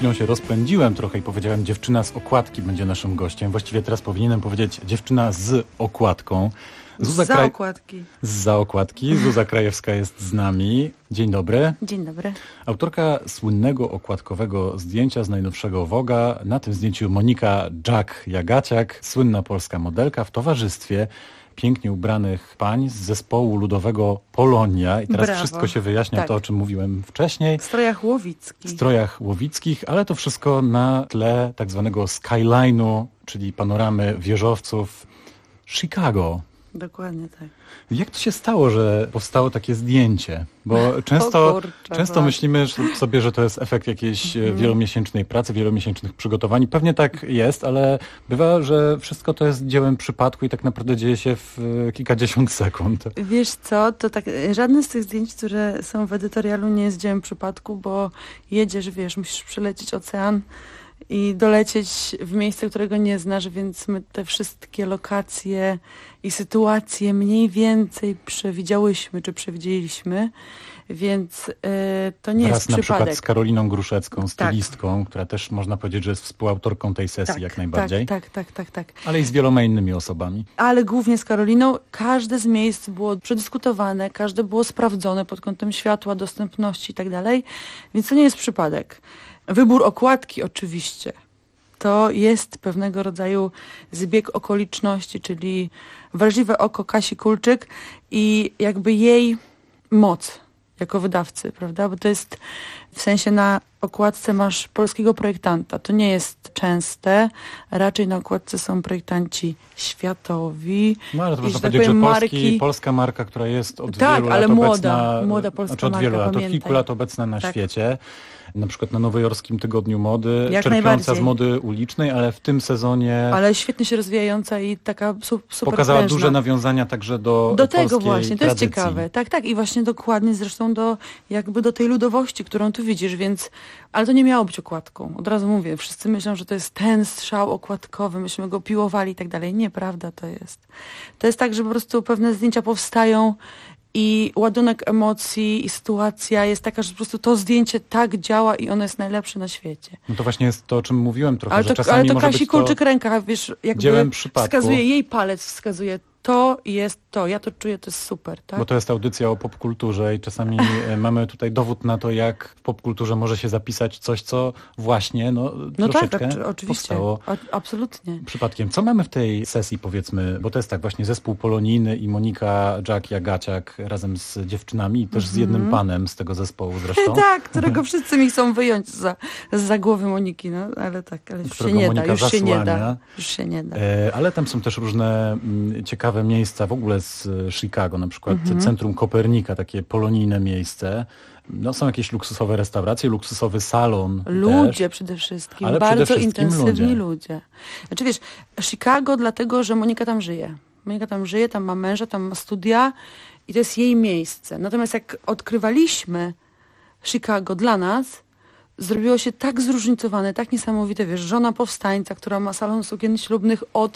chwilą się rozpędziłem trochę i powiedziałem, dziewczyna z okładki będzie naszym gościem. Właściwie teraz powinienem powiedzieć dziewczyna z okładką. Zza okładki. Zuza Krajewska jest z nami. Dzień dobry. Dzień dobry. Autorka słynnego okładkowego zdjęcia z najnowszego Voga. Na tym zdjęciu Monika Jack-Jagaciak, słynna polska modelka w towarzystwie pięknie ubranych pań z zespołu ludowego Polonia. I teraz wszystko się wyjaśnia, to o czym mówiłem wcześniej. W strojach łowickich, ale to wszystko na tle tak zwanego skyline'u, czyli panoramy wieżowców Chicago. Dokładnie tak. Jak to się stało, że powstało takie zdjęcie? Bo często myślimy sobie, że to jest efekt jakiejś wielomiesięcznej pracy, wielomiesięcznych przygotowań. Pewnie tak jest, ale bywa, że wszystko to jest dziełem przypadku i tak naprawdę dzieje się w kilkadziesiąt sekund. Wiesz co, to tak, żadne z tych zdjęć, które są w edytorialu, nie jest dziełem przypadku, bo jedziesz, musisz przelecieć ocean i dolecieć w miejsce, którego nie znasz, więc my te wszystkie lokacje i sytuacje mniej więcej przewidziałyśmy, czy przewidzieliśmy, więc to nie jest przypadek. Na przykład z Karoliną Gruszecką, stylistką, która też można powiedzieć, że jest współautorką tej sesji jak najbardziej. Tak. Ale i z wieloma innymi osobami. Ale głównie z Karoliną. Każde z miejsc było przedyskutowane, każde było sprawdzone pod kątem światła, dostępności i tak dalej, więc to nie jest przypadek. Wybór okładki oczywiście to jest pewnego rodzaju zbieg okoliczności, czyli wrażliwe oko Kasi Kulczyk i jakby jej moc jako wydawcy, prawda? Bo to jest w sensie na okładce masz polskiego projektanta. To nie jest częste. Raczej na okładce są projektanci światowi. No ale to można powiedzieć, że polska marka, która jest od wielu lat młoda polska marka, od kilku lat obecna na świecie. Na przykład na nowojorskiej tygodniu mody, czerpiąca z mody ulicznej, ale w tym sezonie... Ale świetnie się rozwijająca i taka super pokazała prężna. Duże nawiązania także do tego właśnie, to jest tradycji. ciekawe. Tak, i właśnie dokładnie zresztą do tej ludowości, którą tu widzisz, więc... Ale to nie miało być okładką. Od razu mówię, wszyscy myślą, że to jest ten strzał okładkowy, myśmy go piłowali i tak dalej. Nieprawda to jest. To jest tak, że po prostu pewne zdjęcia powstają i ładunek emocji i sytuacja jest taka, że po prostu to zdjęcie tak działa i ono jest najlepsze na świecie. No to właśnie jest to, o czym mówiłem trochę, że czasami to może Kasi być Kulczyk ręka, wiesz, jakby wskazuje, jej palec wskazuje, to jest to, ja to czuję, to jest super, tak? Bo to jest audycja o popkulturze i czasami mamy tutaj dowód na to, jak w popkulturze może się zapisać coś, co właśnie troszeczkę oczywiście, powstało absolutnie. Przypadkiem. Co mamy w tej sesji, powiedzmy, bo to jest tak właśnie zespół polonijny i Monika Jack-Jagaciak razem z dziewczynami i też z jednym panem z tego zespołu zresztą. Tak, którego wszyscy mi chcą wyjąć za głowy Moniki, ale już się nie da, już się nie da. Ale tam są też różne ciekawe miejsca w ogóle z Chicago, na przykład Centrum Kopernika, takie polonijne miejsce. No, są jakieś luksusowe restauracje, luksusowy salon. Ludzie przede wszystkim, ale bardzo intensywni ludzie. Znaczy wiesz, Chicago dlatego, że Monika tam żyje. Tam ma męża, tam ma studia i to jest jej miejsce. Natomiast jak odkrywaliśmy Chicago dla nas, zrobiło się tak zróżnicowane, tak niesamowite, wiesz, żona powstańca, która ma salon sukien ślubnych od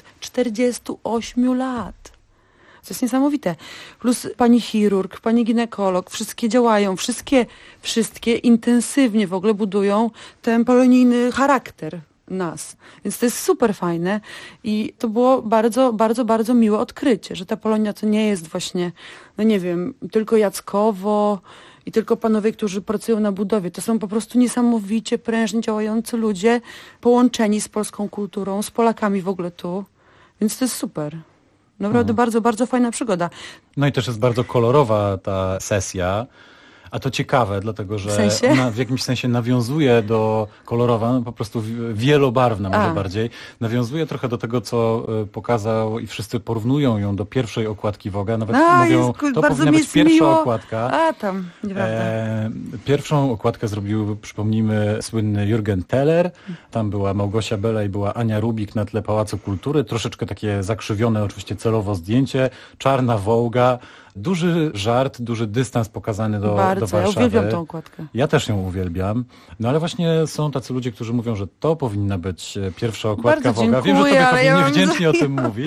48 lat. To jest niesamowite. Plus pani chirurg, pani ginekolog, wszystkie działają, wszystkie intensywnie w ogóle budują ten polonijny charakter nas. Więc to jest super fajne i to było bardzo, bardzo, bardzo miłe odkrycie, że ta Polonia to nie jest właśnie, tylko Jackowo i tylko panowie, którzy pracują na budowie. To są po prostu niesamowicie prężnie działający ludzie, połączeni z polską kulturą, z Polakami w ogóle tu. Więc to jest super. Naprawdę bardzo, bardzo fajna przygoda. No i też jest bardzo kolorowa ta sesja. A to ciekawe, dlatego że ona w jakimś sensie nawiązuje do kolorowa, po prostu wielobarwna może bardziej. Nawiązuje trochę do tego, co pokazał i wszyscy porównują ją do pierwszej okładki Voga. Nawet mówią, to powinna być pierwsza okładka. Nieprawda. Pierwszą okładkę zrobił, przypomnijmy, słynny Jürgen Teller. Tam była Małgosia Bela i była Ania Rubik na tle Pałacu Kultury. Troszeczkę takie zakrzywione oczywiście celowo zdjęcie. Czarna Wołga. Duży żart, duży dystans pokazany do Warszawy. Ja uwielbiam tą okładkę. Ja też ją uwielbiam. No ale właśnie są tacy ludzie, którzy mówią, że to powinna być pierwsza okładka Voga. Wiem, że tobie pewnie niewdzięcznie o tym mówić. Nie,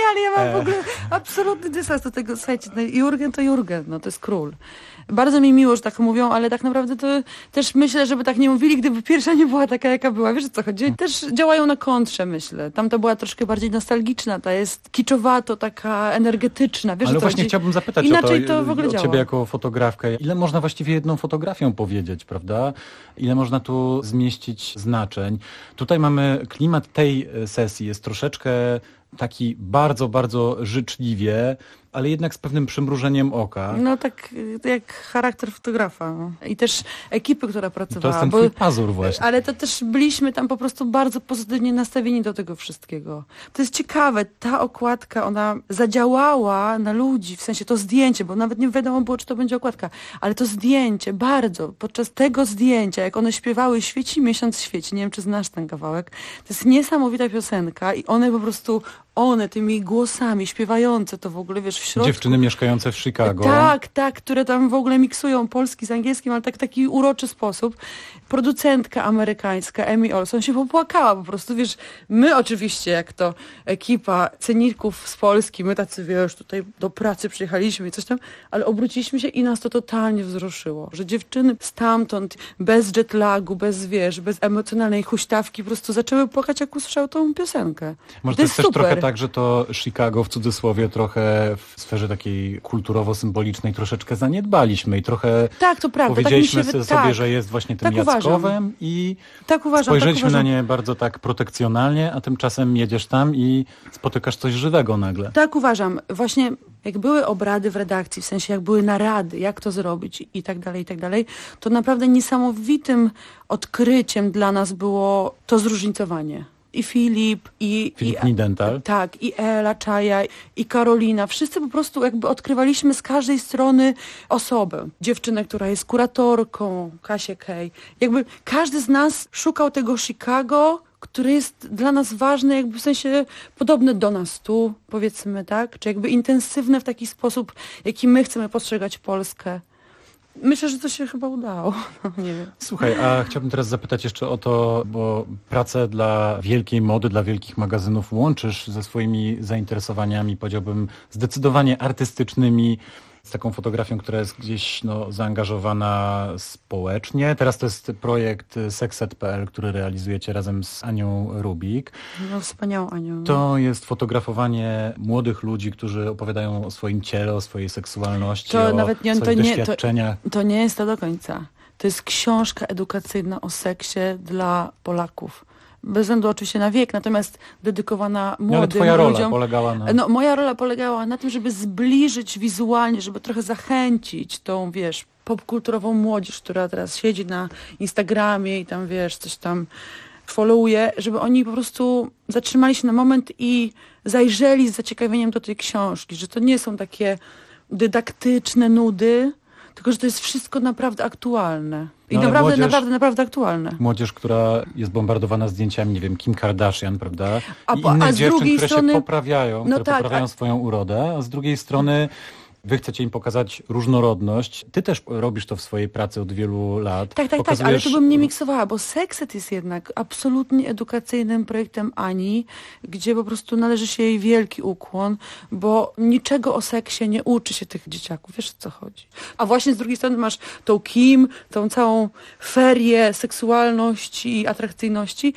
ale ja mam w ogóle absolutny dystans do tego. Słuchajcie, no Jurgen to Jurgen, no to jest król. Bardzo mi miło, że tak mówią, ale tak naprawdę to też myślę, żeby tak nie mówili, gdyby pierwsza nie była taka, jaka była. Wiesz, o co chodzi? Też działają na kontrze, myślę. Tamta była troszkę bardziej nostalgiczna, ta jest kiczowato, taka energetyczna. Wiesz, ale właśnie chciałbym zapytać inaczej to w ogóle o ciebie jako fotografkę. Ile można właściwie jedną fotografią powiedzieć, prawda? Ile można tu zmieścić znaczeń? Tutaj mamy klimat tej sesji, jest troszeczkę taki bardzo, bardzo życzliwie, ale jednak z pewnym przymrużeniem oka. No tak jak charakter fotografa. No. I też ekipy, która pracowała. To jest ten twój pazur właśnie. Ale to też byliśmy tam po prostu bardzo pozytywnie nastawieni do tego wszystkiego. To jest ciekawe, ta okładka, ona zadziałała na ludzi, w sensie to zdjęcie, bo nawet nie wiadomo było, czy to będzie okładka, ale to zdjęcie bardzo, podczas tego zdjęcia, jak one śpiewały Świeci miesiąc świeci, nie wiem, czy znasz ten kawałek, to jest niesamowita piosenka i one po prostu tymi głosami śpiewające to w ogóle, wiesz, w środku. Dziewczyny mieszkające w Chicago. Tak, które tam w ogóle miksują polski z angielskim, ale tak w taki uroczy sposób. Producentka amerykańska, Amy Olson, się popłakała po prostu, wiesz, my oczywiście, jak to ekipa ceników z Polski, my tacy, wiesz, tutaj do pracy przyjechaliśmy i coś tam, ale obróciliśmy się i nas to totalnie wzruszyło, że dziewczyny stamtąd, bez jetlagu, bez emocjonalnej huśtawki, po prostu zaczęły płakać, jak usłyszały tą piosenkę. Może to jest też trochę tak, że to Chicago w cudzysłowie trochę w sferze takiej kulturowo-symbolicznej troszeczkę zaniedbaliśmy i trochę tak, to prawda, powiedzieliśmy tak sobie, że jest właśnie tym jackowym i spojrzeliśmy na nie bardzo tak protekcjonalnie, a tymczasem jedziesz tam i spotykasz coś żywego nagle. Tak uważam. Właśnie jak były obrady w redakcji, w sensie jak były narady, jak to zrobić i tak dalej, to naprawdę niesamowitym odkryciem dla nas było to zróżnicowanie. I Filip, i Nidental. Tak, i Ela Czaja, i Karolina. Wszyscy po prostu jakby odkrywaliśmy z każdej strony osobę. Dziewczynę, która jest kuratorką, Kasię Kej. Jakby każdy z nas szukał tego Chicago, który jest dla nas ważny, jakby w sensie podobny do nas tu, powiedzmy, tak? Czy jakby intensywny w taki sposób, jaki my chcemy postrzegać Polskę. Myślę, że to się chyba udało. No, nie wiem. Słuchaj, a chciałbym teraz zapytać jeszcze o to, bo pracę dla wielkiej mody, dla wielkich magazynów łączysz ze swoimi zainteresowaniami, powiedziałbym, zdecydowanie artystycznymi, z taką fotografią, która jest gdzieś zaangażowana społecznie. Teraz to jest projekt Sexet.pl, który realizujecie razem z Anią Rubik. No, wspaniałą Anią. To jest fotografowanie młodych ludzi, którzy opowiadają o swoim ciele, o swojej seksualności, to o nawet nie, swoich doświadczeniach. To nie jest to do końca. To jest książka edukacyjna o seksie dla Polaków. Bez względu oczywiście na wiek, natomiast dedykowana młodym ale twoja ludziom. Rola polegała na... No, moja rola polegała na tym, żeby zbliżyć wizualnie, żeby trochę zachęcić tą, wiesz, popkulturową młodzież, która teraz siedzi na Instagramie i tam, wiesz, coś tam followuje, żeby oni po prostu zatrzymali się na moment i zajrzeli z zaciekawieniem do tej książki, że to nie są takie dydaktyczne nudy, tylko że to jest wszystko naprawdę aktualne. I naprawdę aktualne. Młodzież, która jest bombardowana zdjęciami, nie wiem, Kim Kardashian, prawda? I a innych z dziewczyn, drugiej które strony... się poprawiają, poprawiają swoją urodę, a z drugiej strony wy chcecie im pokazać różnorodność. Ty też robisz to w swojej pracy od wielu lat. Tak, ale to bym nie miksowała, bo Sexet jest jednak absolutnie edukacyjnym projektem Ani, gdzie po prostu należy się jej wielki ukłon, bo niczego o seksie nie uczy się tych dzieciaków. Wiesz, o co chodzi. A właśnie z drugiej strony masz tą Kim, tą całą ferię seksualności i atrakcyjności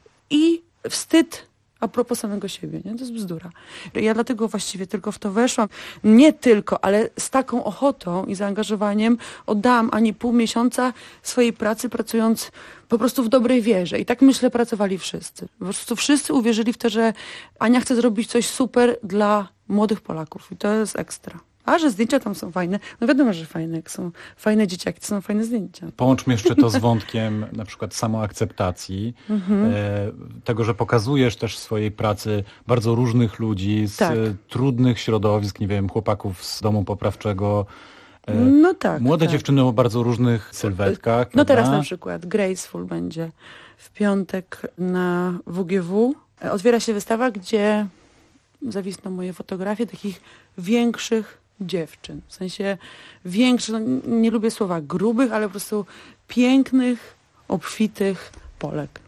i wstyd a propos samego siebie, nie? To jest bzdura. Ja dlatego właściwie tylko w to weszłam. Nie tylko, ale z taką ochotą i zaangażowaniem oddałam Ani pół miesiąca swojej pracy, pracując po prostu w dobrej wierze. I tak, myślę, pracowali wszyscy. Po prostu wszyscy uwierzyli w to, że Ania chce zrobić coś super dla młodych Polaków. I to jest ekstra. A że zdjęcia tam są fajne, no wiadomo, że fajne, jak są fajne dzieciaki, to są fajne zdjęcia. Połączmy jeszcze to z wątkiem na przykład samoakceptacji, tego, że pokazujesz też w swojej pracy bardzo różnych ludzi z trudnych środowisk, nie wiem, chłopaków z domu poprawczego, no tak, młode dziewczyny o bardzo różnych sylwetkach. No teraz na przykład Graceful będzie w piątek na WGW. Otwiera się wystawa, gdzie zawisną moje fotografie takich większych dziewczyn. W sensie większych, no nie lubię słowa grubych, ale po prostu pięknych, obfitych Polek.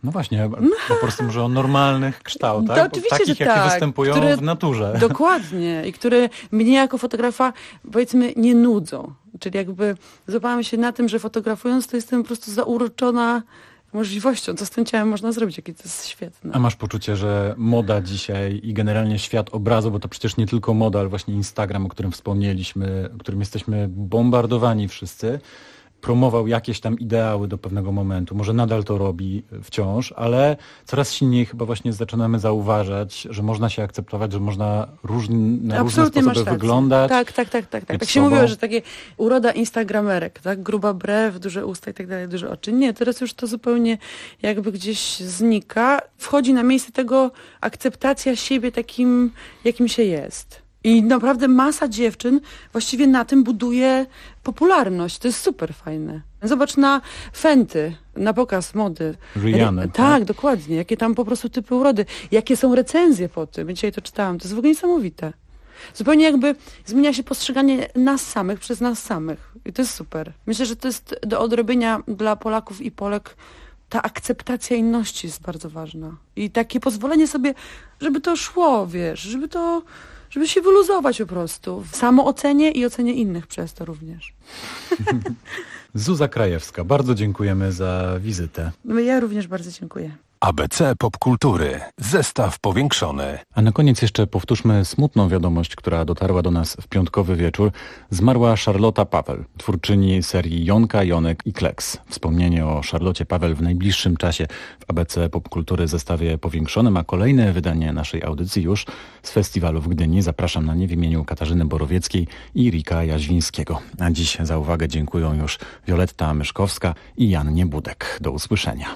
No właśnie, po prostu może o normalnych kształtach, to oczywiście, takich, że jakie tak, występują w naturze. Dokładnie. I które mnie jako fotografa, powiedzmy, nie nudzą. Czyli jakby złapałam się na tym, że fotografując, to jestem po prostu zauroczona możliwością, co z tym ciałem można zrobić, jakie to jest świetne. A masz poczucie, że moda dzisiaj i generalnie świat obrazu, bo to przecież nie tylko moda, ale właśnie Instagram, o którym wspomnieliśmy, którym jesteśmy bombardowani wszyscy, promował jakieś tam ideały do pewnego momentu. Może nadal to robi wciąż, ale coraz silniej chyba właśnie zaczynamy zauważać, że można się akceptować, że można na różne sposoby wyglądać. Tak. Tak się mówiło, że takie uroda instagramerek, tak? Gruba brew, duże usta i tak dalej, duże oczy. Nie, teraz już to zupełnie jakby gdzieś znika. Wchodzi na miejsce tego akceptacja siebie takim, jakim się jest. I naprawdę masa dziewczyn właściwie na tym buduje popularność. To jest super fajne. Zobacz na Fenty, na pokaz mody. Rihanna. Tak, dokładnie. Jakie tam po prostu typy urody. Jakie są recenzje po tym. Dzisiaj to czytałam. To jest w ogóle niesamowite. Zupełnie jakby zmienia się postrzeganie nas samych przez nas samych. I to jest super. Myślę, że to jest do odrobienia dla Polaków i Polek. Ta akceptacja inności jest bardzo ważna. I takie pozwolenie sobie, żeby to szło, wiesz, żeby się wyluzować po prostu. W samoocenie i ocenie innych przez to również. Zuza Krajewska, bardzo dziękujemy za wizytę. Ja również bardzo dziękuję. ABC Popkultury. Zestaw powiększony. A na koniec jeszcze powtórzmy smutną wiadomość, która dotarła do nas w piątkowy wieczór. Zmarła Charlotta Paweł, twórczyni serii Jonka, Jonek i Kleks. Wspomnienie o Charlocie Paweł w najbliższym czasie w ABC Popkultury zestawie powiększonym, a kolejne wydanie naszej audycji już z festiwalu w Gdyni. Zapraszam na nie w imieniu Katarzyny Borowieckiej i Rika Jaźwińskiego. A dziś za uwagę dziękują już Wioletta Myszkowska i Jan Niebudek. Do usłyszenia.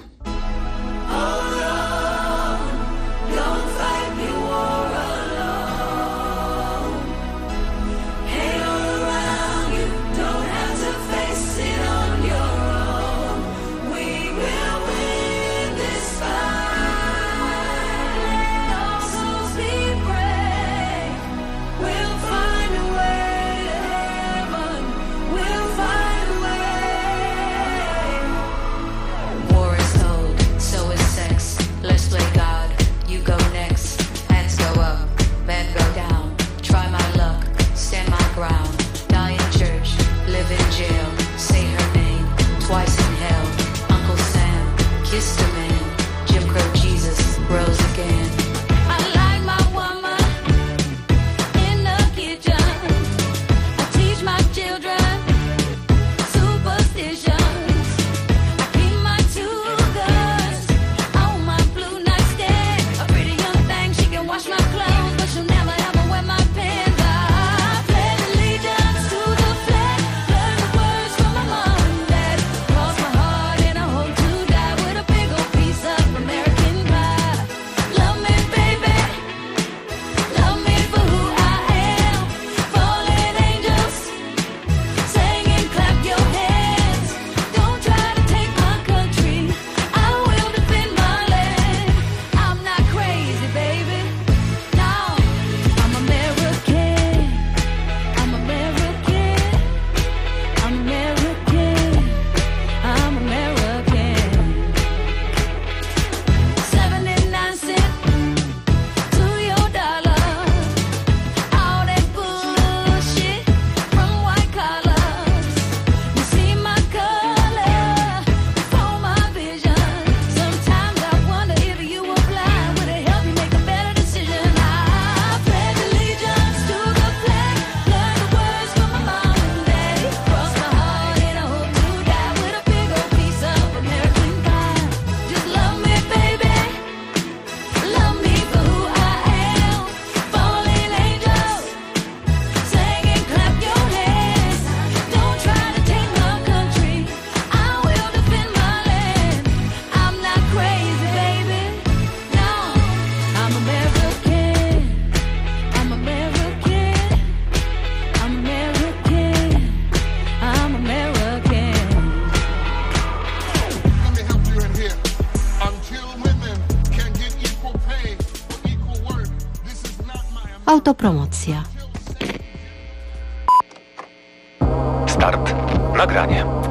Autopromocja. Start. Nagranie.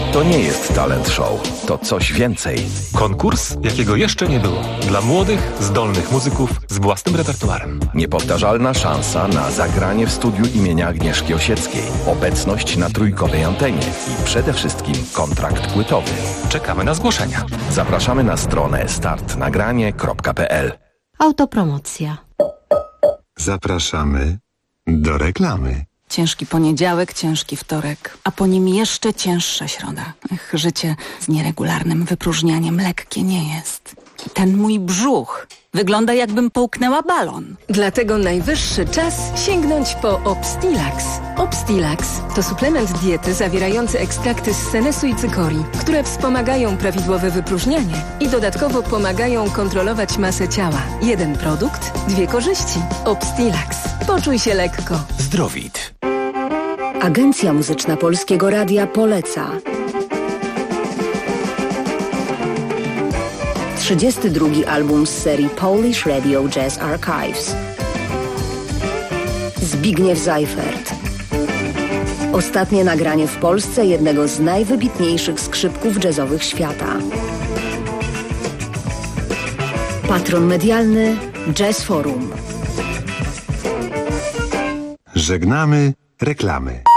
To nie jest talent show, to coś więcej. Konkurs, jakiego jeszcze nie było. Dla młodych, zdolnych muzyków z własnym repertuarem. Niepowtarzalna szansa na zagranie w studiu imienia Agnieszki Osieckiej. Obecność na trójkowej antenie i przede wszystkim kontrakt płytowy. Czekamy na zgłoszenia. Zapraszamy na stronę startnagranie.pl. Autopromocja. Zapraszamy do reklamy. Ciężki poniedziałek, ciężki wtorek, a po nim jeszcze cięższa środa. Życie z nieregularnym wypróżnianiem lekkie nie jest. Ten mój brzuch wygląda, jakbym połknęła balon. Dlatego najwyższy czas sięgnąć po Obstilax. Obstilax to suplement diety zawierający ekstrakty z senesu i cykorii, które wspomagają prawidłowe wypróżnianie i dodatkowo pomagają kontrolować masę ciała. Jeden produkt, dwie korzyści. Obstilax. Poczuj się lekko. Zdrowit. Agencja Muzyczna Polskiego Radia poleca 32. album z serii Polish Radio Jazz Archives. Zbigniew Seifert. Ostatnie nagranie w Polsce jednego z najwybitniejszych skrzypków jazzowych świata. Patron medialny Jazz Forum. Żegnamy reklamy.